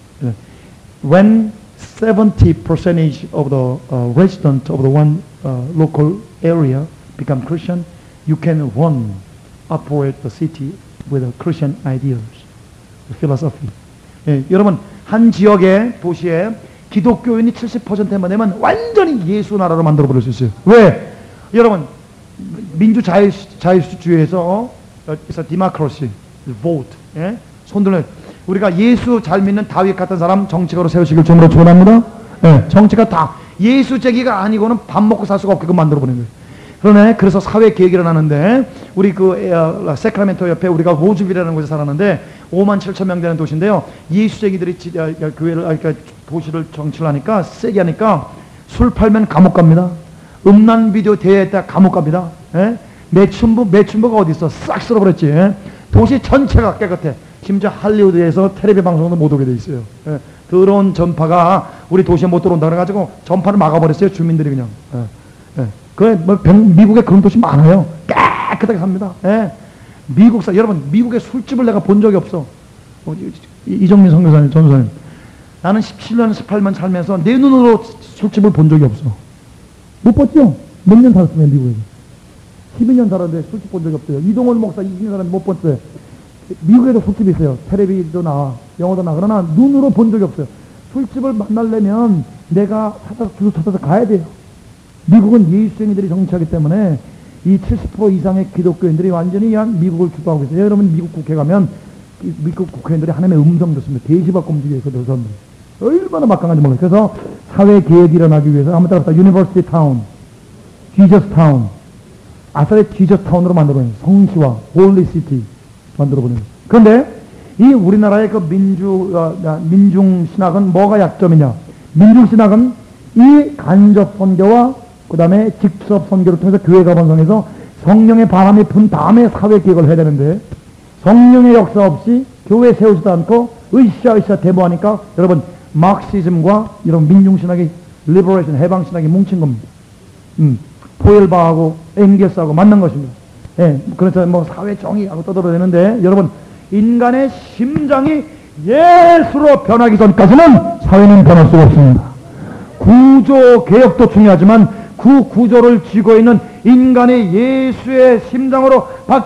When seventy percent of the uh, residents of the one uh, local area become Christian, you can run, operate the city with the Christian ideals, the philosophy. 예, 여러분 한 지역의 도시에 기독교인이 칠십 퍼센트만 되면 완전히 예수 나라로 만들어 버릴 수 있어요. 왜? 여러분 민주 자유, 자유주의에서 어? it's a democracy, vote. 예? 손들어 우리가 예수 잘 믿는 다윗 같은 사람 정치가로 세우시길 주님으로 축원합니다. 예, 정치가 다 예수 제기가 아니고는 밥 먹고 살 수가 없게끔 만들어버린 거예요. 그러네. 그래서 사회 개혁이 일어나는데 우리 그 에, 세크라멘토 옆에 우리가 로즈빌이라는 곳에 살았는데 오만 칠천 명 되는 도시인데요. 예수 제기들이 지, 아, 교회를 아, 그러니까 도시를 정치를 하니까 세게 하니까 술 팔면 감옥 갑니다. 음란 비디오 대회에 감옥 갑니다. 예? 매춘부, 매춘부가 어디 있어? 싹 쓸어버렸지. 예? 도시 전체가 깨끗해. 심지어 할리우드에서 텔레비 방송도 못 오게 돼 있어요. 예? 더러운 전파가 우리 도시에 못 들어온다 그래가지고 전파를 막아버렸어요. 주민들이 그냥. 예? 예. 그, 뭐, 미국에 그런 도시 많아요. 깨끗하게 삽니다. 예? 미국 사, 여러분, 미국의 술집을 내가 본 적이 없어. 어, 이정민 선교사님, 전도사님. 나는 십칠 년, 십팔 년 살면서 내 눈으로 술집을 본 적이 없어. 못 봤죠? 몇 년 살았으면 미국에서. 십이 년 살았는데 술집 본 적이 없어요. 이동원 목사 이십 년 살았는데 못 봤어요. 미국에도 술집이 있어요. 텔레비도 나와, 영어도 나와. 그러나 눈으로 본 적이 없어요. 술집을 만나려면 내가 찾아서 줄 찾아서 가야 돼요. 미국은 예수쟁이들이 정치하기 때문에 이 칠십 퍼센트 이상의 기독교인들이 완전히 그냥 미국을 주도하고 있어요. 여러분 미국 국회 가면 미국 국회의원들이 하나님의 음성 듣습니다. 돼지밥 움직여서 그 사람들. 얼마나 막강한지 몰라요. 그래서 사회 개혁이 일어나기 위해서 한번 따라서 유니버시티 타운, 지저스 타운, 아사의 지저스 타운으로 만들어버린 성시와 홀리 시티 만들어버린 거예요. 그런데 이 우리나라의 그 민주, 어, 민중 신학은 뭐가 약점이냐? 민중 신학은 이 간접 선교와 그 다음에 직접 선교를 통해서 교회가 번성해서 성령의 바람이 분 다음에 사회 개혁을 해야 되는데 성령의 역사 없이 교회 세우지도 않고 으쌰으쌰 데모하니까 여러분 마크시즘과 이런 민중신학의 리버레이션 해방신학이 뭉친 겁니다. 음, 포엘바하고 엥겔스하고 만난 것입니다. 예, 그래서 뭐 사회 정의하고 떠들어대는데 여러분 인간의 심장이 예수로 변하기 전까지는 사회는 변할 수가 없습니다. 구조 개혁도 중요하지만 그 구조를 쥐고 있는 인간의 예수의 심장으로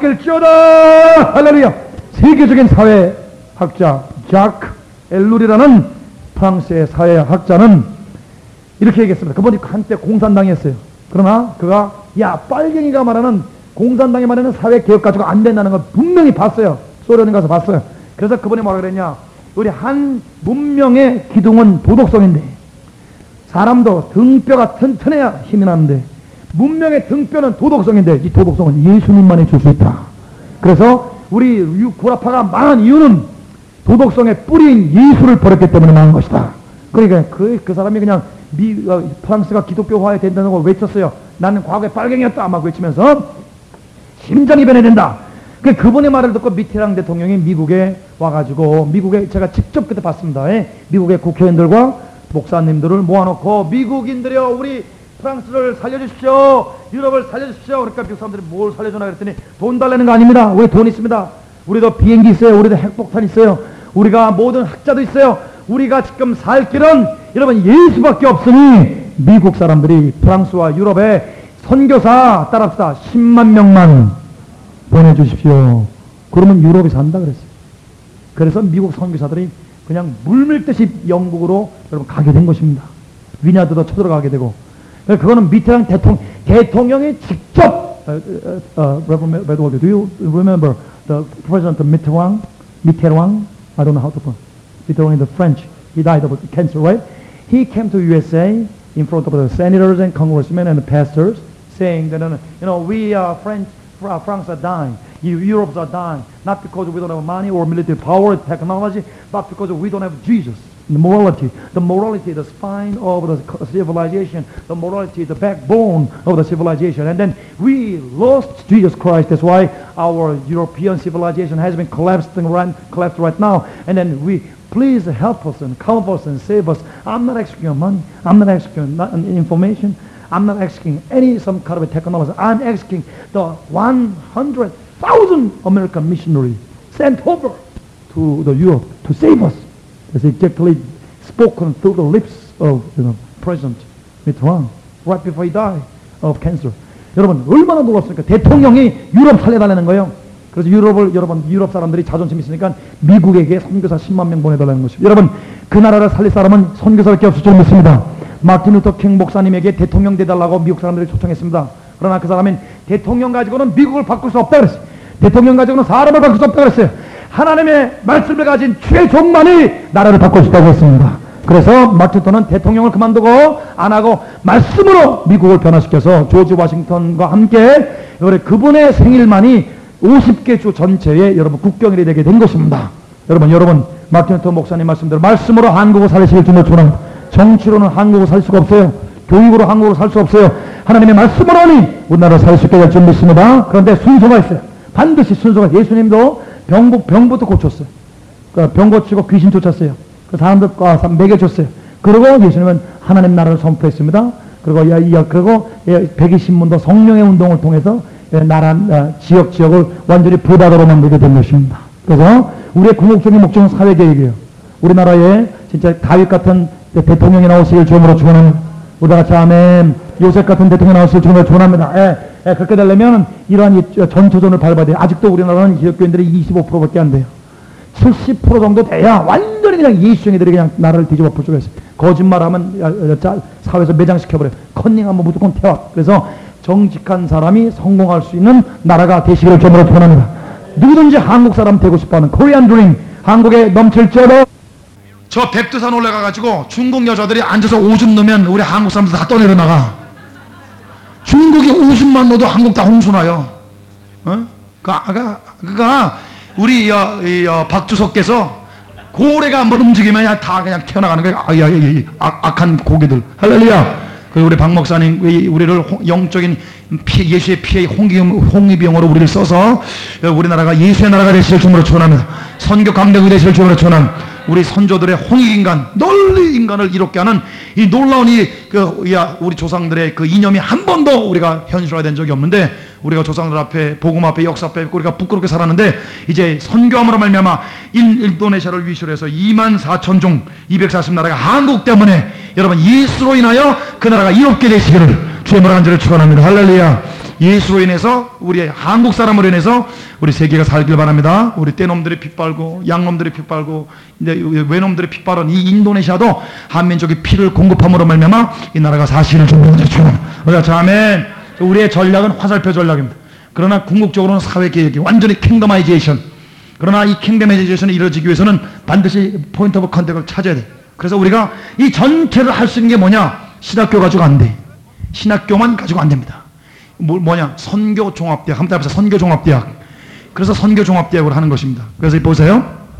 바뀔지어다. 할렐루야. 세계적인 사회학자 자크 엘룰이라는 프랑스의 사회학자는 이렇게 얘기했습니다. 그분이 한때 공산당이었어요. 그러나 그가 야 빨갱이가 말하는 공산당이 말하는 사회개혁 가지고 안 된다는 걸 분명히 봤어요. 소련에 가서 봤어요. 그래서 그분이 뭐라 그랬냐, 우리 한 문명의 기둥은 도덕성인데 사람도 등뼈가 튼튼해야 힘이 나는데 문명의 등뼈는 도덕성인데 이 도덕성은 예수님만이 줄 수 있다. 그래서 우리 구라파가 망한 이유는 도덕성의 뿌리인 예수를 버렸기 때문에 망한 것이다. 그러니까 그, 그 사람이 그냥 미, 어, 프랑스가 기독교화해야 된다는 걸 외쳤어요. 나는 과거에 빨갱이였다 막 외치면서 심정이 변해야 그 그분의 말을 듣고 미테랑 대통령이 미국에 와가지고 미국에 제가 직접 그때 봤습니다. 예? 미국의 국회의원들과 목사님들을 모아놓고 미국인들이여 우리 프랑스를 살려주십시오. 유럽을 살려주십시오. 그러니까 미국 사람들이 뭘 살려주나 그랬더니 돈 달라는 거 아닙니다. 우리 돈 있습니다. 우리도 비행기 있어요. 우리도 핵폭탄 있어요. 우리가 모든 학자도 있어요. 우리가 지금 살 길은 여러분 예수밖에 없으니 미국 사람들이 프랑스와 유럽에 선교사 따라합시다. 십만 명만 보내주십시오. 그러면 유럽이 산다 그랬어요. 그래서 미국 선교사들이 그냥 물밀듯이 영국으로 여러분 가게 된 것입니다. 위냐드도 쳐들어가게 되고 그거는 미테랑 대통령, 대통령이 직접 uh, uh, uh, do you remember the president Mitterrand? Mitterrand? I don't know how to pronounce. Mitterrand in the French. He died of cancer, right? He came to U S A in front of the senators and congressmen and the pastors saying that, you know, we are French, France are dying. Europe are dying. Not because we don't have money or military power or technology, but because we don't have Jesus. The morality, the morality, the spine of the civilization, the morality, the backbone of the civilization. And then we lost Jesus Christ. That's why our European civilization has been collapsing right, collapsed right now. And then we, please help us and help us and save us. I'm not asking your money. I'm not asking your information. I'm not asking any some kind of a technology. I'm asking the one hundred thousand American missionaries sent over to the Europe to save us. That's exactly spoken through the lips of you know, President Mitterrand right before he died of cancer. 여러분 얼마나 놀랐습니까? 대통령이 유럽 살려달라는 거예요. 그래서 유럽을 여러분 유럽 사람들이 자존심 있으니까 미국에게 선교사 십만 명 보내달라는 것입니다. 여러분 그 나라를 살릴 사람은 선교사밖에 없을 줄 믿습니다. 마틴 루터 킹 목사님에게 대통령 돼달라고 미국 사람들이 초청했습니다. 그러나 그 사람은 대통령 가지고는 미국을 바꿀 수 없다 그랬어요. 대통령 가지고는 사람을 바꿀 수 없다 그랬어요. 하나님의 말씀을 가진 주의 종만이 나라를 바꿀 수 있다고 했습니다. 그래서 마틴 루터는 대통령을 그만두고 안 하고 말씀으로 미국을 변화시켜서 조지 워싱턴과 함께 그분의 생일만이 오십 개 주 전체에 여러분 국경일이 되게 된 것입니다. 여러분 여러분 마틴 루터 목사님 말씀대로 말씀으로 한국을 살리실 줄로 주는 정치로는 한국을 살 수가 없어요. 교육으로 한국을 살 수 없어요. 하나님의 말씀으로니 우리나라를 살 수 있게 될 줄 믿습니다. 그런데 순서가 있어요. 반드시 순서가. 예수님도 병부, 병부터 고쳤어요. 그러니까 병 고치고 귀신 쫓았어요. 그 사람들과 먹여줬어요. 그리고 예수님은 하나님 나라를 선포했습니다. 그리고 야, 야, 그리고 백이십문도 성령의 운동을 통해서 나라 어, 지역 지역을 완전히 불바다로 만들게 된 것입니다. 그래서 우리의 궁극적인 목적은 사회개혁이에요. 우리나라에 진짜 다윗 같은 대통령이 나오시길 주님으로 축원합니다. 우리가 같이 아멘. 요셉 같은 대통령이 나오시길 주님으로 축원합니다. 예, 예, 그렇게 되려면 이러한 이 전초전을 밟아야 돼요. 아직도 우리나라는 기독교인들이 이십오 퍼센트밖에 안 돼요. 칠십 퍼센트 정도 돼야 완전히 그냥 예수쟁이들이 그냥 나라를 뒤집어 볼 수가 있어요. 거짓말하면 사회에서 매장시켜버려요. 컨닝하면 무조건 퇴학. 그래서 정직한 사람이 성공할 수 있는 나라가 되시기를 주님으로 축원합니다. 누구든지 한국 사람 되고 싶어하는 코리안 드림, 한국에 넘칠지어도. 저 백두산 올라가가지고 중국 여자들이 앉아서 오줌 넣으면 우리 한국 사람들 다 떠내려 나가. 중국이 오줌만 넣어도 한국 다 홍수나요. 어? 그가 그가 우리 어, 이, 어, 박주석께서 고래가 한번 움직이면 다 그냥 튀어나가는 거예요. 아, 야, 야, 야, 악, 악한 고기들. 할렐루야. 우리 박 목사님 우리를 영적인 피, 예수의 피의 홍기, 홍위병으로 우리를 써서 우리나라가 예수의 나라가 되시길 주님으로 축원합니다. 선교 강대국이 되시길 주님으로 축원합니다. 우리 선조들의 홍익인간, 널리 인간을 이롭게 하는 이 놀라운 이, 그, 야, 우리 조상들의 그 이념이 한 번도 우리가 현실화된 적이 없는데, 우리가 조상들 앞에, 복음 앞에, 역사 앞에 우리가 부끄럽게 살았는데, 이제 선교함으로 말미암아 인도네시아를 위시로 해서 이만 사천 종 이백사십 나라가 한국 때문에 여러분 예수로 인하여 그 나라가 이롭게 되시기를 주의 간절히 축원합니다. 할렐루야. 예수로 인해서 우리 한국 사람으로 인해서 우리 세계가 살길 바랍니다. 우리 떼놈들이 핏발고 양놈들이 핏발고 외놈들이 핏발은 이 인도네시아도 한민족이 피를 공급함으로 말미암아 이 나라가 사실을 준비하는 주님. 자, 아멘. 우리의 전략은 화살표 전략입니다. 그러나 궁극적으로는 사회개혁이 완전히 킹덤아이제이션. 그러나 이 킹덤아이제이션이 이루어지기 위해서는 반드시 포인트 오브 컨택을 찾아야 돼. 그래서 우리가 이 전체를 할 수 있는 게 뭐냐? 신학교 가지고 안 돼. 신학교만 가지고 안 됩니다. 뭐, 뭐냐? 선교종합대학. 한번 해보세요. 선교종합대학. 그래서 선교종합대학을 하는 것입니다. 그래서 보세요.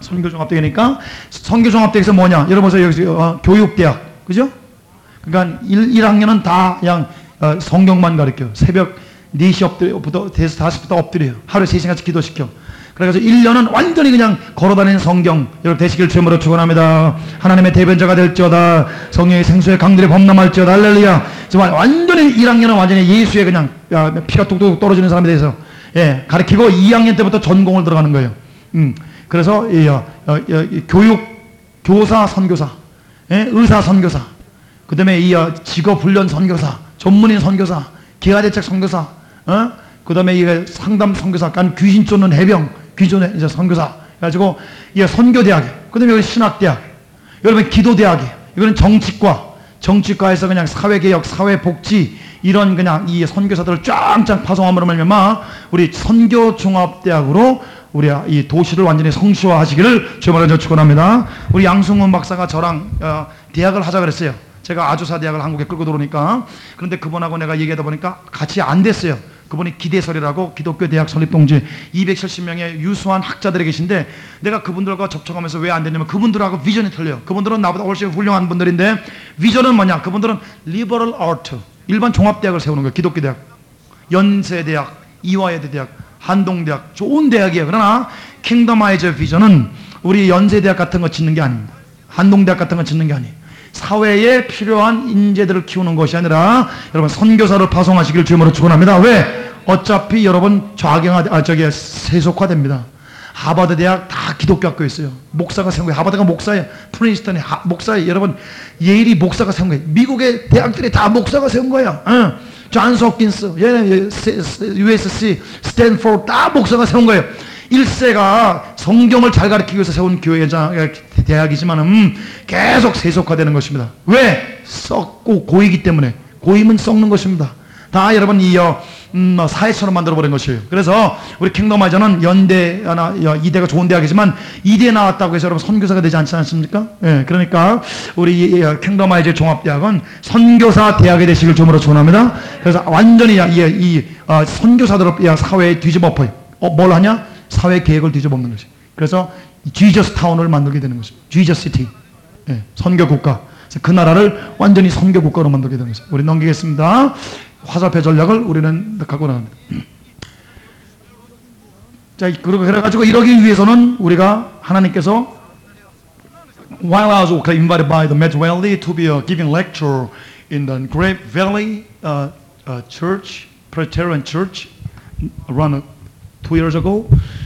선교종합대학이니까 선교종합대학에서 뭐냐? 여러분 보세요. 여기 어, 교육대학. 그죠? 그러니까 일 학년은 다 그냥 어, 성경만 가르쳐. 새벽 네 시 엎드려부터 다섯 시부터 엎드려요. 하루에 세 시간씩 기도시켜. 그래가지고 일 년은 완전히 그냥 걸어다니는 성경. 여러분 되시길 주님으로 축원합니다. 하나님의 대변자가 될지어다. 성령의 생수의 강들이 범람할지어다. 할렐루야. 정말 완전히 일 학년은 완전히 예수의 그냥 야, 피가 뚝뚝 떨어지는 사람에 대해서 예, 가르치고 이 학년 때부터 전공을 들어가는 거예요. 음, 그래서 이, 어, 어, 이 교육 교사 선교사, 예, 의사 선교사, 그 다음에 이 어, 직업 훈련 선교사, 전문인 선교사, 기하대책 선교사, 어? 그 다음에 이 상담 선교사, 간 귀신 쫓는 해병, 귀신 쫓는 이제 선교사, 그래가지고 이 선교대학, 그 다음에 여기 신학대학, 여러분 기도대학이, 이거는 정치과, 정치과에서 그냥 사회개혁, 사회복지 이런 그냥 이 선교사들을 쫙쫙 파송함으로 말미암아 우리 선교종합대학으로 우리 이 도시를 완전히 성시화하시기를 주님으로 축원합니다. 우리 양승훈 박사가 저랑 어, 대학을 하자 그랬어요. 제가 아주사 대학을 한국에 끌고 들어오니까. 그런데 그분하고 내가 얘기하다 보니까 같이 안 됐어요. 그분이 기대설이라고 기독교 대학 설립 동지 이백칠십 명의 유수한 학자들이 계신데 내가 그분들과 접촉하면서 왜 안 되냐면 그분들하고 비전이 틀려요. 그분들은 나보다 훨씬 훌륭한 분들인데 비전은 뭐냐? 그분들은 리버럴 아트, 일반 종합대학을 세우는 거예요. 기독교 대학, 연세대학, 이화여대 대학, 한동대학, 좋은 대학이에요. 그러나 킹덤 아이즈 비전은 우리 연세대학 같은 거 짓는 게 아닙니다. 한동대학 같은 거 짓는 게 아니에요. 사회에 필요한 인재들을 키우는 것이 아니라 여러분 선교사를 파송하시길 주님으로 축원합니다. 왜? 어차피 여러분 좌경화, 아 저기 세속화됩니다. 하버드 대학 다 기독교 학교 있어요. 목사가 세운 거예요. 하버드가 목사예요. 프린스턴이 하, 목사예요. 여러분 예일이 목사가 세운 거예요. 미국의 대학들이 다 목사가 세운 거예요. 응. 존스 홉킨스, 유에스씨, 스탠포드 다 목사가 세운 거예요. 일 세가 성경을 잘 가르치기 위해서 세운 교회 대학이지만 음, 계속 세속화되는 것입니다. 왜? 썩고 고이기 때문에. 고임은 썩는 것입니다. 다 여러분 이 음, 사회처럼 만들어버린 것이에요. 그래서 우리 킹덤아이저는 연대나 이대가 좋은 대학이지만 이대 나왔다고 해서 여러분 선교사가 되지 않지 않습니까? 예, 그러니까 우리 킹덤아이저 종합대학은 선교사 대학이 되시길 주님으로 축원합니다. 그래서 완전히 이, 이 어, 선교사들을 사회에 뒤집어엎어요. 어, 뭘 하냐? 사회 계획을 뒤집어엎는 것이. 그래서 지저스 타운을 만들게 되는 것입니다. 지저스 시티, 예, 선교 국가. 그 나라를 완전히 선교 국가로 만들게 되는 것입니다. 우리 넘기겠습니다. 화살표 전략을 우리는 갖고 나갑니다. 자, 그리고 그래가지고 이러기 위해서는 우리가 하나님께서 while I was invited by the Med Valley to be uh, giving lecture in the Great Valley uh, uh, Church, Presbyterian Church, around uh, two years ago,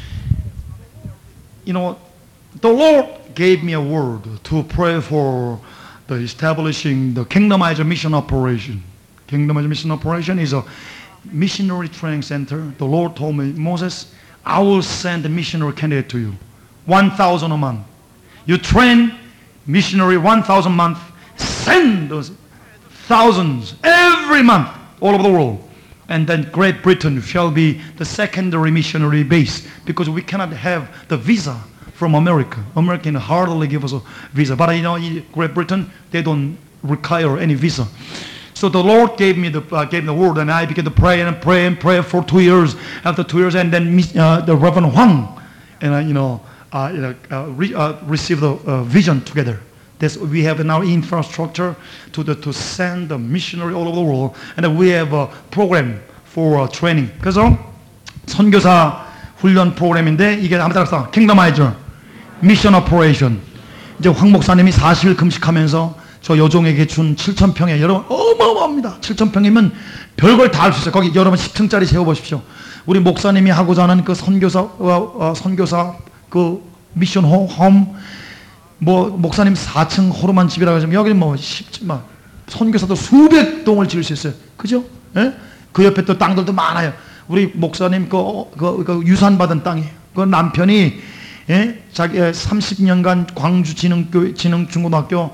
you know, the Lord gave me a word to pray for the establishing the Kingdomizer mission operation. Kingdomizer mission operation is a missionary training center. The Lord told me, Moses, I will send a missionary candidate to you. one thousand a month. You train missionary one thousand a month. Send those thousands every month all over the world. And then Great Britain shall be the secondary missionary base because we cannot have the visa from America. America can hardly give us a visa. But you know, in Great Britain, they don't require any visa. So the Lord gave me the uh, gave me the word, and I began to pray and pray and pray for two years. After two years, and then uh, the Reverend Huang, and uh, you know, uh, you know uh, re, uh, received the uh, vision together. This, we have now infrastructure to the, to send the missionary all over the world, and then we have a program for uh, training. 그래서 선교사 훈련 프로그램인데 이게 아무 따라서 킹덤아이저 미션 오퍼레이션. 이제 황 목사님이 사십 일 금식하면서 저 여종에게 준 칠천 평에 여러분 어마어마합니다. 칠천 평이면 별걸 다 할 수 있어요. 거기 여러분 십 층짜리 세워보십시오. 우리 목사님이 하고자 하는 그 선교사 어, 어, 선교사 그 미션 홈 뭐 목사님 사 층 호르만 집이라고 하시면 여기는 뭐 쉽지만 선교사도 수백 동을 지을 수 있어요. 그죠? 예? 그 옆에 또 땅들도 많아요. 우리 목사님 그, 그, 그 유산 받은 땅이에요. 그 남편이 예? 자기 삼십 년간 광주 진흥교 진흥중고등학교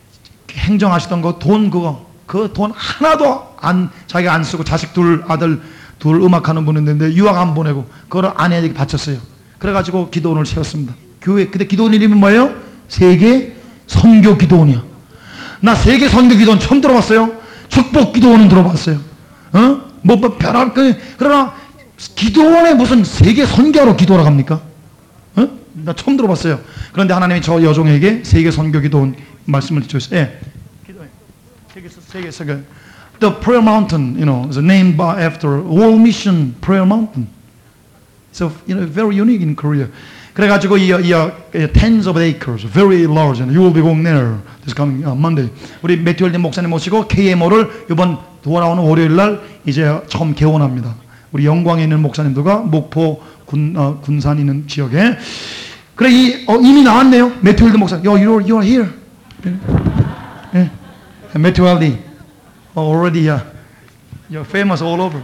행정하시던 거 돈 그거 그 돈 하나도 안 자기가 안 쓰고 자식 둘 아들 둘 음악하는 분인데 유학 안 보내고 그걸 아내에게 바쳤어요. 그래가지고 기도원을 세웠습니다. 교회 근데 기도원 이름이 뭐예요? 세계 선교 기도원이야. 나 세계 선교 기도원 처음 들어봤어요. 축복 기도원은 들어봤어요. 어? 뭐, 뭐 변할 그 그러나 기도원에 무슨 세계 선교하러 기도하러 갑니까? 어? 나 처음 들어봤어요. 그런데 하나님이 저 여종에게 세계 선교 기도원 말씀을 주셨어요. 예. 기도해. 세계 세계 세계. The Prayer Mountain, you know, is named by after World Mission Prayer Mountain. So, you know, very unique in Korea. 그래가지고 이, 이, 이 tens of acres, very large, and you will be going there this coming uh, Monday. 우리 매튜 목사님 모시고 케이엠오를 이번 돌아오는 월요일 날 이제 처음 개원합니다. 우리 영광에 있는 목사님들과 목포 군, 어, 군산 있는 지역에. 그래, 이, 어, 이미 나왔네요. 매튜 목사님. Yo, you're, you're here. 예. 매튜 알디. Already, uh, you're famous all over.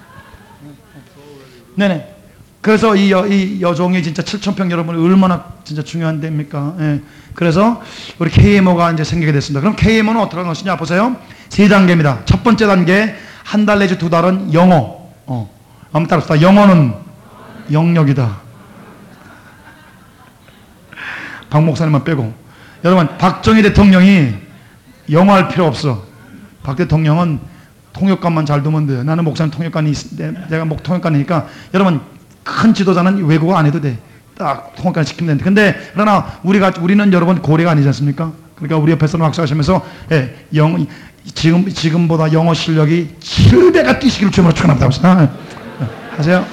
네네. 그래서 이, 여, 이 여종이 진짜 칠천 평 여러분 얼마나 진짜 중요한 데입니까? 예. 그래서 우리 케이엠오가 이제 생기게 됐습니다. 그럼 케이엠오는 어떻게 하는 것이냐 보세요. 세 단계입니다. 첫 번째 단계, 한 달 내지 두 달은 영어. 어. 한번 따라합시다. 영어는 영역이다. 박 목사님만 빼고. 여러분, 박정희 대통령이 영어 할 필요 없어. 박 대통령은 통역관만 잘 두면 돼요. 나는 목사님 통역관이, 내가 목 통역관이니까 여러분, 큰 지도자는 외국어 안 해도 돼. 딱 통역관 시키면 되는데. 근데 그러나 우리가 우리는 여러분 고래가 아니지 않습니까? 그러니까 우리 옆에서는 학습하시면서 예, 영 지금 지금보다 영어 실력이 칠 배가 뛰시기를 주님으로 축원합니다. 하세요.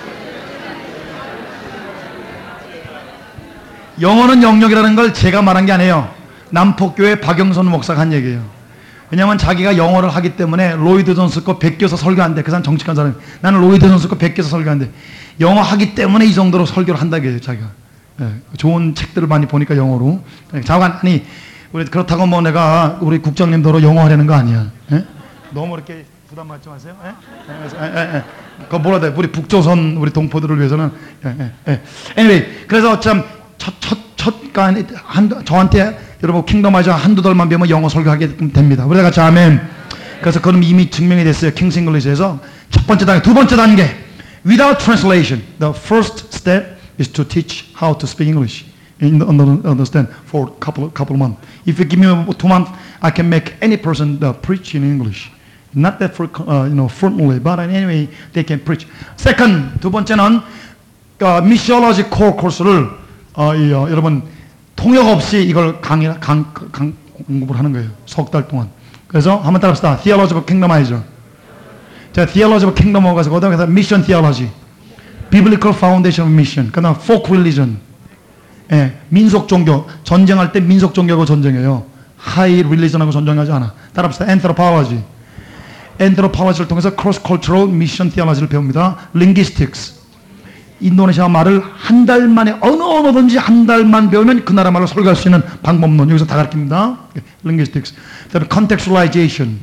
영어는 영역이라는 걸 제가 말한 게 아니에요. 남포교회 박영선 목사가 한 얘기예요. 왜냐하면 자기가 영어를 하기 때문에 로이드 존스 거 베껴서 설교 안 돼. 그 사람 정직한 사람이. 나는 로이드 존스 거 베껴서 설교 안 돼. 영어 하기 때문에 이 정도로 설교를 한다고 해요, 자기가. 예, 좋은 책들을 많이 보니까 영어로. 자관, 아니, 우리 그렇다고 뭐 내가 우리 국장님도로 영어 하려는 거 아니야. 예? 너무 이렇게 부담 갖지 마세요. 예? 예, 예, 예. 그거 뭐라 돼? 우리 북조선, 우리 동포들을 위해서는. 예, 예, 예. Anyway, 그래서 참, 첫, 첫, 첫, 한, 저한테 여러분 킹덤 아이즈 한두 달만 배우면 영어 설교하게 됩니다. 우리가 같이 아멘. 그래서 그럼 이미 증명이 됐어요. 킹스 잉글리시에서. 첫 번째 단계, 두 번째 단계. Without translation, the first step is to teach how to speak English. In understand for a couple couple of months. If you give me two months, I can make any person uh, preach in English. Not that for uh, you know fluently, but anyway they can preach. Second, 두 번째는 uh, missiology core 코스를 어, 이, 어, 여러분 통역 없이 이걸 강의 강, 강 공부를 하는 거예요. 석 달 동안. 그래서 한번 따라합시다. Theology of Kingdomizer. 자, Theology of Kingdom 가서 그다음에 Mission Theology, Biblical Foundation of Mission, 그다음 Folk Religion. 예, 민속 종교. 전쟁할 때 민속 종교하고 전쟁해요. High Religion하고 전쟁하지 않아. 따라합시다. Anthropology. Anthropology를 통해서 Cross Cultural Mission Theology를 배웁니다. Linguistics. 인도네시아 말을 한 달 만에 어느 언어든지 한 달만 배우면 그 나라 말을 설교할 수 있는 방법론 여기서 다 가르칩니다. Linguistics. 그다음에 Contextualization.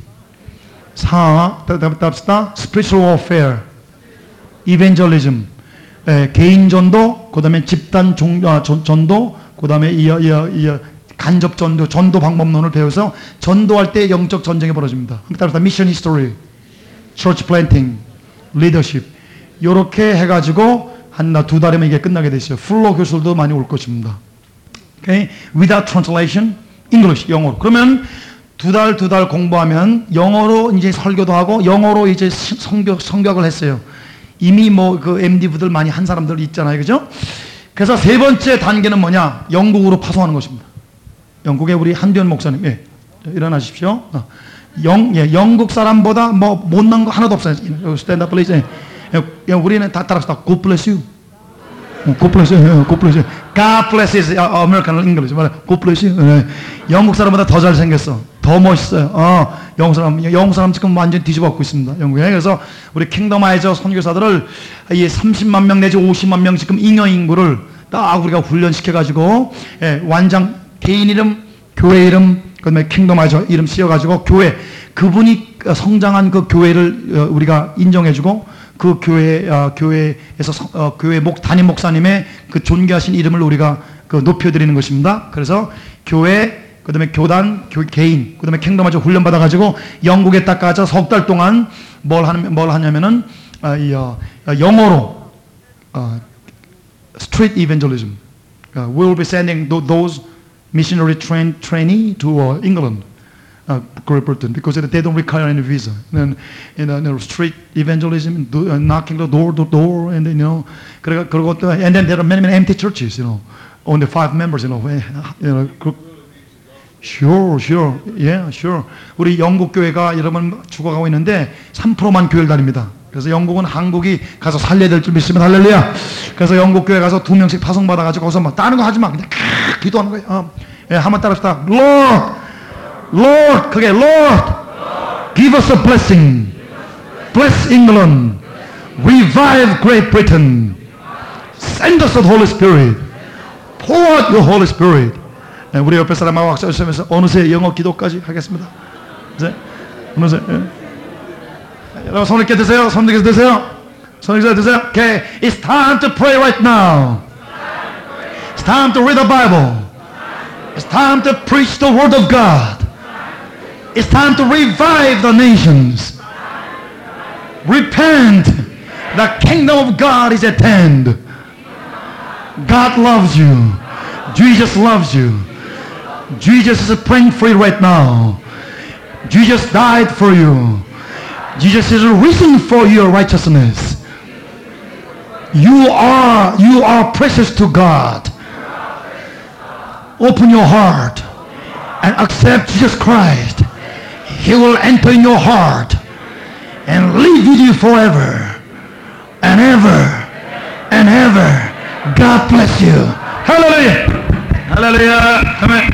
사, 답답시다. Spiritual Warfare. Evangelism. 예, 개인 전도, 그 다음에 집단 종, 아, 전, 전도, 그 다음에 이, 이, 이, 간접 전도, 전도 방법론을 배워서 전도할 때 영적 전쟁이 벌어집니다. 따라서 Mission History, Church Planting, Leadership. 요렇게 해가지고 한 두 달이면 이게 끝나게 돼 있어요. 플로 교수들도 많이 올 것입니다. Okay? Without translation, English, 영어로. 그러면 두 달, 두 달 공부하면 영어로 이제 설교도 하고 영어로 이제 성교, 성격을 했어요. 이미 뭐 그 엠디부들 많이 한 사람들 있잖아요. 그죠? 그래서 세 번째 단계는 뭐냐? 영국으로 파송하는 것입니다. 영국의 우리 한변 목사님, 예. 일어나십시오. 어. 영, 예, 영국 사람보다 뭐 못난 거 하나도 없어요. 스탠드업 플레이스. 예. 예, 우리는 다 따라서 God bless you. God bless you. God bless you. God bless is American English. God bless you. 예. 영국 사람보다 더 잘생겼어. 더 멋있어요. 어, 영국 사람, 영국 사람 지금 완전히 뒤집어갖고 있습니다. 영국에. 그래서 우리 킹덤아이저 선교사들을 이 삼십만 명 내지 오십만 명 지금 잉여 인구를 딱 우리가 훈련시켜가지고, 예, 완장, 개인 이름, 교회 이름, 그 다음에 킹덤아이저 이름 씌워가지고 교회, 그분이 성장한 그 교회를 우리가 인정해주고 그 교회, 어, 교회에서, 어, 교회 목, 담임 목사님의 그 존귀하신 이름을 우리가 그 높여드리는 것입니다. 그래서 교회, 그 다음에 교단, 교, 개인, 그 다음에 킹덤아이저 훈련받아가지고 영국에 딱 가서 석 달 동안 뭘 하는, 뭘 하냐면은, 어, 이, 어, 영어로, 어, street evangelism. Uh, we will be sending those missionary train, trainee to uh, England. Uh, Great Britain, because they don't require any visa. And then, you know, street evangelism, do, uh, knocking the door to door, and you know, 그리고 또, and then there are many, many empty churches, you know, only five members, you know. You know 그, sure, sure, yeah, sure. 우리 영국 교회가 여러분 죽어가고 있는데 삼 퍼센트만 교회를 다닙니다. 그래서 영국은 한국이 가서 살려야 될 줄 믿습니다. 할렐루야. 그래서 영국 교회 가서 두 명씩 파송 받아가지고 거기서 막 다른 거 하지 마. 그냥 캬, 기도하는 거예요. 어. 예, 한번 따라합시다. Lord, Lord, 그게 Lord, give us a blessing. Bless England. Revive Great Britain. Send us the Holy Spirit. Pour out your Holy Spirit. 네, 우리 옆에 사람하고 악수하시면서 어느새 영어 기도까지 하겠습니다. 이제 어느새 예. 여러분 손을 이렇게 드세요. 손 이렇게 드세요. 손 이렇게 드세요. Okay, it's time to pray right now. It's time to read the Bible. It's time to preach the Word of God. It's time to revive the nations. Repent. The kingdom of God is at hand. God loves you. Jesus loves you. Jesus is praying for you right now. Jesus died for you. Jesus is risen for your righteousness. You are, you are precious to God. Open your heart and accept Jesus Christ. He will enter in your heart and live with you forever and ever and ever. God bless you. Hallelujah. Hallelujah. 아멘.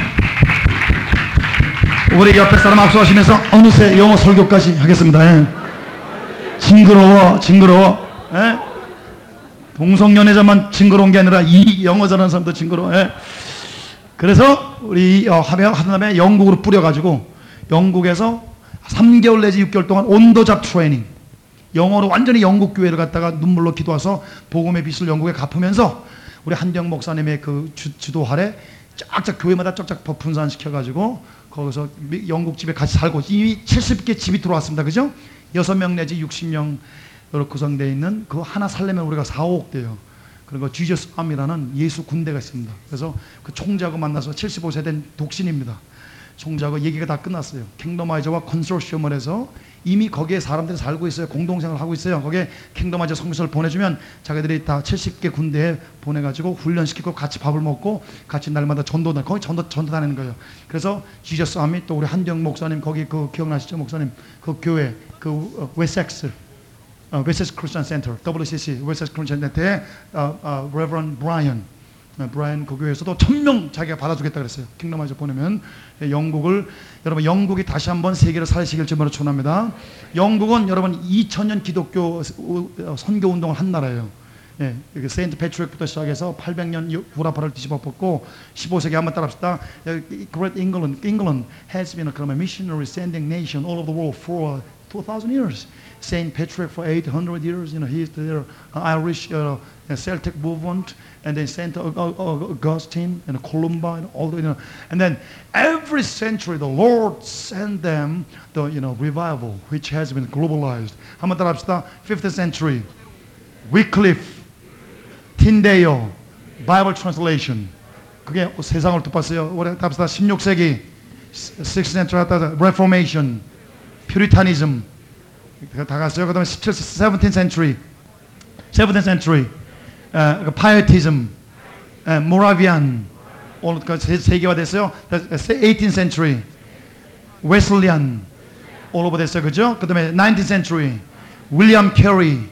우리 옆에 사람 악수하시면서 어느새 영어 설교까지 하겠습니다. 예. 징그러워, 징그러워. 예? 동성연애자만 징그러운 게 아니라 이 영어 잘하는 사람도 징그러워. 예? 그래서 우리 어, 하면 한 다음에 영국으로 뿌려가지고 영국에서 삼 개월 내지 육 개월 동안 온더잡 트레이닝, 영어로 완전히 영국 교회를 갔다가 눈물로 기도와서 복음의 빚을 영국에 갚으면서 우리 한정 목사님의 그 주, 주도 아래 쫙쫙 교회마다 쫙쫙 분산시켜가지고 거기서 영국 집에 같이 살고 이미 칠십 개 집이 들어왔습니다. 그죠? 여섯 명 내지 육십 명으로 구성되어 있는 그 하나 살려면 우리가 사억 돼요. 그리고 지저스 암이라는 예수 군대가 있습니다. 그래서 그 총재하고 만나서 칠십오 세 된 독신입니다. 총재하고 얘기가 다 끝났어요. 킹덤아이저와 컨소시엄을 해서 이미 거기에 사람들이 살고 있어요. 공동생활을 하고 있어요. 거기에 킹덤아이저 성교사를 보내주면 자기들이 다 칠십 개 군대에 보내가지고 훈련시키고 같이 밥을 먹고 같이 날마다 전도, 거기 전도, 전도 다니는 거예요. 그래서 지저스 암이 또 우리 한정 목사님 거기 그 기억나시죠? 목사님 그 교회 그 웨섹스 어, 웨섹스 크리스천 센터 더블유 씨 씨 웨섹스 크리스천 센터에 어, 어, 레버런 브라이언 브라이언 그 교회에서도 천 명 자기가 받아주겠다 그랬어요. 킹덤아이저 보내면. 영국을 여러분 영국이 다시 한번 세계를 살리시길 주님으로 축원합니다. 영국은 여러분 이천 년 기독교 선교 운동을 한 나라예요. 예, 세인트 패트릭부터 시작해서 팔백 년 구라파를 뒤집어 엎었고 십오 세기 한번 따라합시다. Great England, England has been a missionary sending nation all over the world for two thousand years. Saint Patrick for eight hundred years, you know, he's the Irish uh, Celtic movement, and then Saint Augustine and Columba and all the, you know, and then every century the Lord sent them the, you know, revival which has been globalized. 한번 따라합시다. fifth century, Wycliffe, Tyndale, Bible translation. 그게 세상을 덮었어요. 우리 답시다. 십육 세기, sixth century, Reformation, Puritanism. 다 갔어요. 그다음에 seventeenth century, seventeenth century, uh, Pietism, uh, Moravian, all 세계화 됐어요. eighteenth century, Wesleyan, all over 됐어요, 그죠? 그다음에 nineteenth century, William Carey,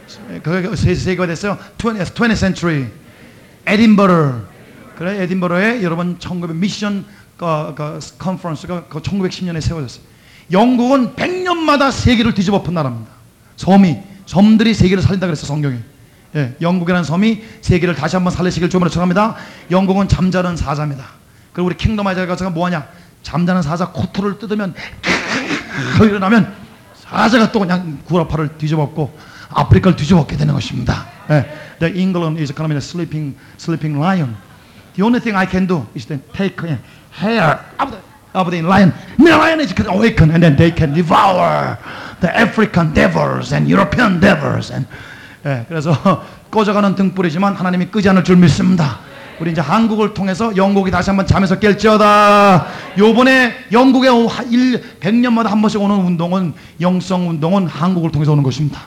그 세계화 됐어요. twentieth century, Edinburgh, 그래 에딘버러에 여러분 천구백 미션 그, 그 컨퍼런스가 그 천구백십 년에 세워졌어요. 영국은 백 년마다 세계를 뒤집어 엎은 나라입니다. 섬이, 섬들이 세계를 살린다 그랬어요, 성경에. 예, 영국이라는 섬이 세계를 다시 한번 살리시길 주님으로 축원합니다. 영국은 잠자는 사자입니다. 그리고 우리 킹덤아이저가 가서 뭐하냐? 잠자는 사자 코털을 뜯으면 일어나면 사자가 또 그냥 구라파를 뒤집어 엎고 아프리카를 뒤집어 엎게 되는 것입니다. 예, The England is kind of a sleeping, sleeping lion. The only thing I can do is to take hair out of the of the lion. The lion is awaken, and then they can devour the African devils and European devils. And 예, 그래서 꺼져가는 등불이지만 하나님이 끄지 않을 줄 믿습니다. 우리 이제 한국을 통해서 영국이 다시 한번 잠에서 깰지어다. 요번에 영국에 백 년마다 한 번씩 오는 운동은 영성 운동은 한국을 통해서 오는 것입니다.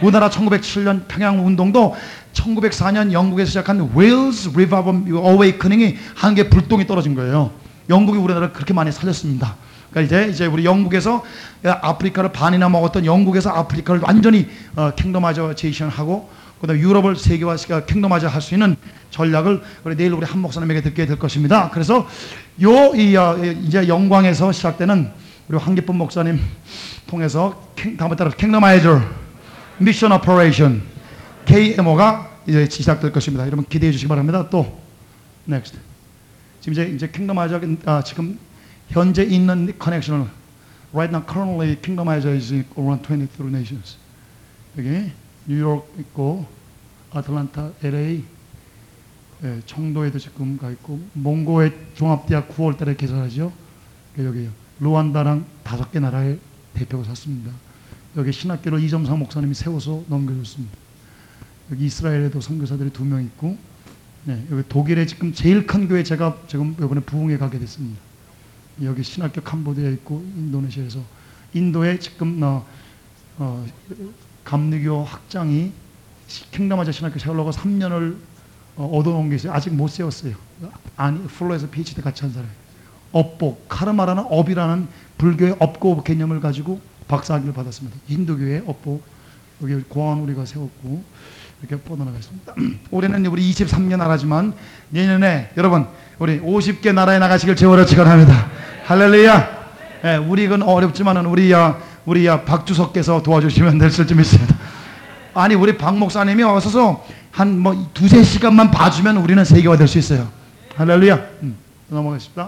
우리나라 천구백칠 년 평양운동도 천구백사 년 영국에서 시작한 웨일스 리바이벌 어웨이커닝이 한국에 불똥이 떨어진 거예요. 영국이 우리나라를 그렇게 많이 살렸습니다. 그러니까 이제 이제 우리 영국에서 아프리카를 반이나 먹었던 영국에서 아프리카를 완전히 어, 킹덤마저제이션하고 그다음 유럽을 세계화 킹덤마저 할 수 있는 전략을 우리 내일 우리 한 목사님에게 듣게 될 것입니다. 그래서 요 이 어, 이제 영광에서 시작되는 우리 황기쁨 목사님 통해서 킹, 다음에 따라 킹덤마이저 미션 오퍼레이션 케이엠오가 이제 시작될 것입니다. 여러분 기대해 주시기 바랍니다. 또 next 지금 이제 이제 킹덤마이저 아, 지금 현재 있는 커넥션을 right now currently 킹덤마이저 is in around twenty-three nations. 여기 뉴욕 있고 아틀란타, 엘에이, 예, 청도에도 지금 가 있고 몽고의 종합대학 구월 달에 개설하죠. 여기요. 루안다랑 다섯 개 나라의 대표가 섰습니다. 여기 신학교를 이점삼 목사님이 세워서 넘겨줬습니다. 여기 이스라엘에도 선교사들이 두 명 있고, 네, 여기 독일에 지금 제일 큰 교회 제가 지금 이번에 부흥에 가게 됐습니다. 여기 신학교 캄보디아에 있고 인도네시아에서 인도에 지금 어, 어, 감리교 학장이 킹덤마저 신학교 세우려고 삼 년을 어, 얻어놓은 게 있어요. 아직 못 세웠어요. 아니 플로에서 피에이치디 같이 한 사람이 업보 카르마라는 업이라는 불교의 업고 개념을 가지고 박사학위를 받았습니다. 힌두교의 업보 여기 고아원 우리가 세웠고 이렇게 뻗어나가겠습니다. 올해는 우리 이십삼 년 나라지만 내년에 여러분 우리 오십 개 나라에 나가시길 제원을 축원합니다. 할렐루야. 예, 우리 이건 어렵지만은 우리야 우리야 박주석께서 도와주시면 될 줄 믿습니다. 아니 우리 박 목사님이 와서 한 뭐 두세 시간만 봐주면 우리는 세계화 될 수 있어요. 할렐루야. 음, 넘어가겠습니다.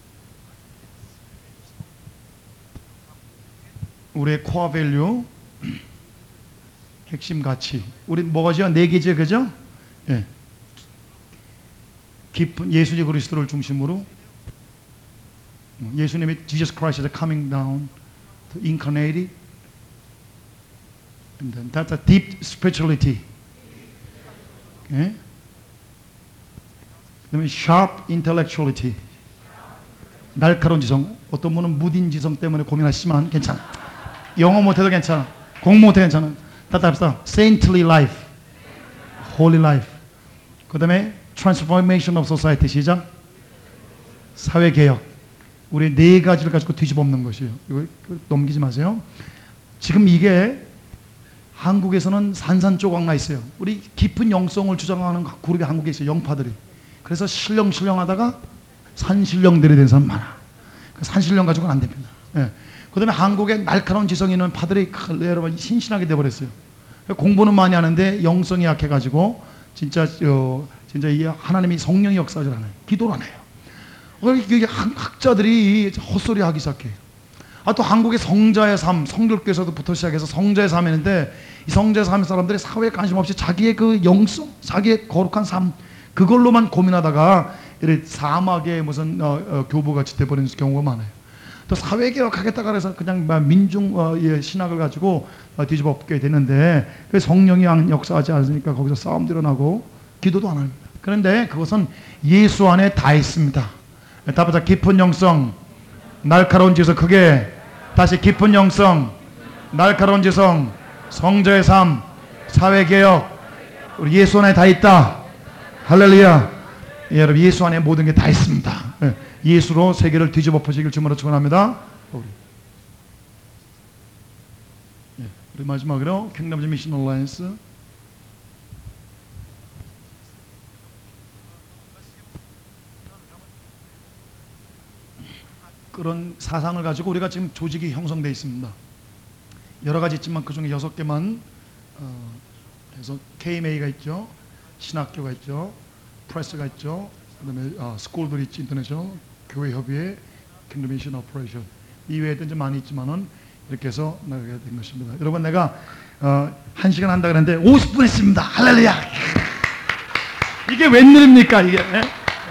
우리의 코어 밸류 핵심 가치 우리 뭐가죠? 네 개죠, 그죠? 예. 깊은 예수님 그리스도를 중심으로 예수님이 Jesus Christ is coming down to incarnate and then that's a deep spirituality. 예? 그다음에 sharp intellectuality. 날카로운 지성. 어떤 분은 무딘 지성 때문에 고민하시지만 괜찮아. 영어 못해도 괜찮아. 공부 못해도 괜찮아. 따따합시다. Saintly life, holy life. 그 다음에 transformation of society. 시작. 사회개혁. 우리 네 가지를 가지고 뒤집어엎는 것이에요. 이거 넘기지 마세요. 지금 이게 한국에서는 산산조각나 있어요. 우리 깊은 영성을 주장하는 그룹이 한국에 있어요. 영파들이. 그래서 신령신령 하다가 산신령들이 된 사람 많아. 산신령 가지고는 안 됩니다. 예. 그 다음에 한국에 날카로운 지성이 있는 파들이 여러분 신신하게 돼버렸어요. 공부는 많이 하는데 영성이 약해가지고 진짜 어, 진짜 이 하나님이 성령이 역사하지 않아요. 기도를 안 해요. 이게 학자들이 헛소리 하기 시작해요. 아, 또 한국의 성자의 삶, 성결교에서부터 시작해서 성자의 삶이 있는데 이 성자의 삶 사람들이 사회에 관심 없이 자기의 그 영성, 자기의 거룩한 삶 그걸로만 고민하다가 이렇게 사막의 무슨 어, 어, 교부같이 돼버리는 경우가 많아요. 또 사회개혁하겠다 그래서 그냥 민중 어, 예, 신학을 가지고 어, 뒤집어엎게 되는데 성령이 역사하지 않으니까 거기서 싸움도 일어나고 기도도 안 합니다. 그런데 그것은 예수 안에 다 있습니다. 답보다 깊은 영성, 날카로운 지성, 그게 다시 깊은 영성, 날카로운 지성, 성자의 삶, 사회개혁, 우리 예수 안에 다 있다. 할렐루야. 예, 여러분 예수 안에 모든 게 다 있습니다. 예, 예수로 세계를 뒤집어 엎으시길 주님으로 축원합니다. 우리. 예, 우리 마지막으로 킹덤즈 미션 얼라이언스 그런 사상을 가지고 우리가 지금 조직이 형성되어 있습니다. 여러 가지 있지만 그 중에 여섯 개만 어, 그래서 케이엠에이가 있죠, 신학교가 있죠, 프레스가 있죠, 그다음에 어, 스쿨들이 있지, 인터내셔널 교회 협의회, 킹덤 미션 오퍼레이션 이외에도 이제 많이 있지만은 이렇게 해서 나가게 된 것입니다. 여러분 내가 어, 한 시간 한다 그랬는데 오십 분 했습니다. 할렐루야. 이게 웬일입니까 이게? 예?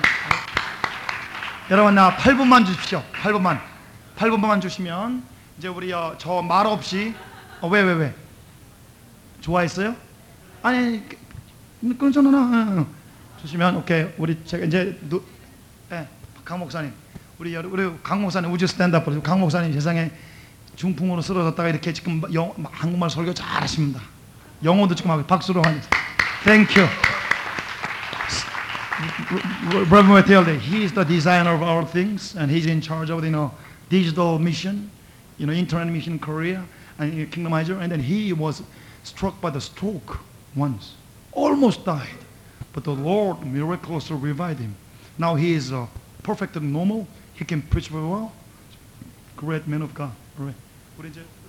여러분 나 팔 분만 주십시오. 팔 분만. 팔 분만 주시면 이제 우리 어, 저 말 없이 어, 왜 왜 왜? 좋아했어요? 아니 끊잖아. 주시면 오케이. 우리 제가 이제 누, 예, 강 목사님. 우리 우리 강 목사님 우주 스탠드업 강 목사님 세상에 중풍으로 쓰러졌다가 이렇게 지금 영, 한국말 설교 잘하십니다. 영어도 지금 하고 박수로 하니. Thank you. Brother Matthew, he is the designer of our things, and he's in charge of the, you know, digital mission, you know, internet mission in Korea and in Kingdomizer. And then he was struck by the stroke once, almost died, but the Lord miraculously revived him. Now he is uh, perfect and normal. He can preach very well. Great man of God. All right. 우리 이제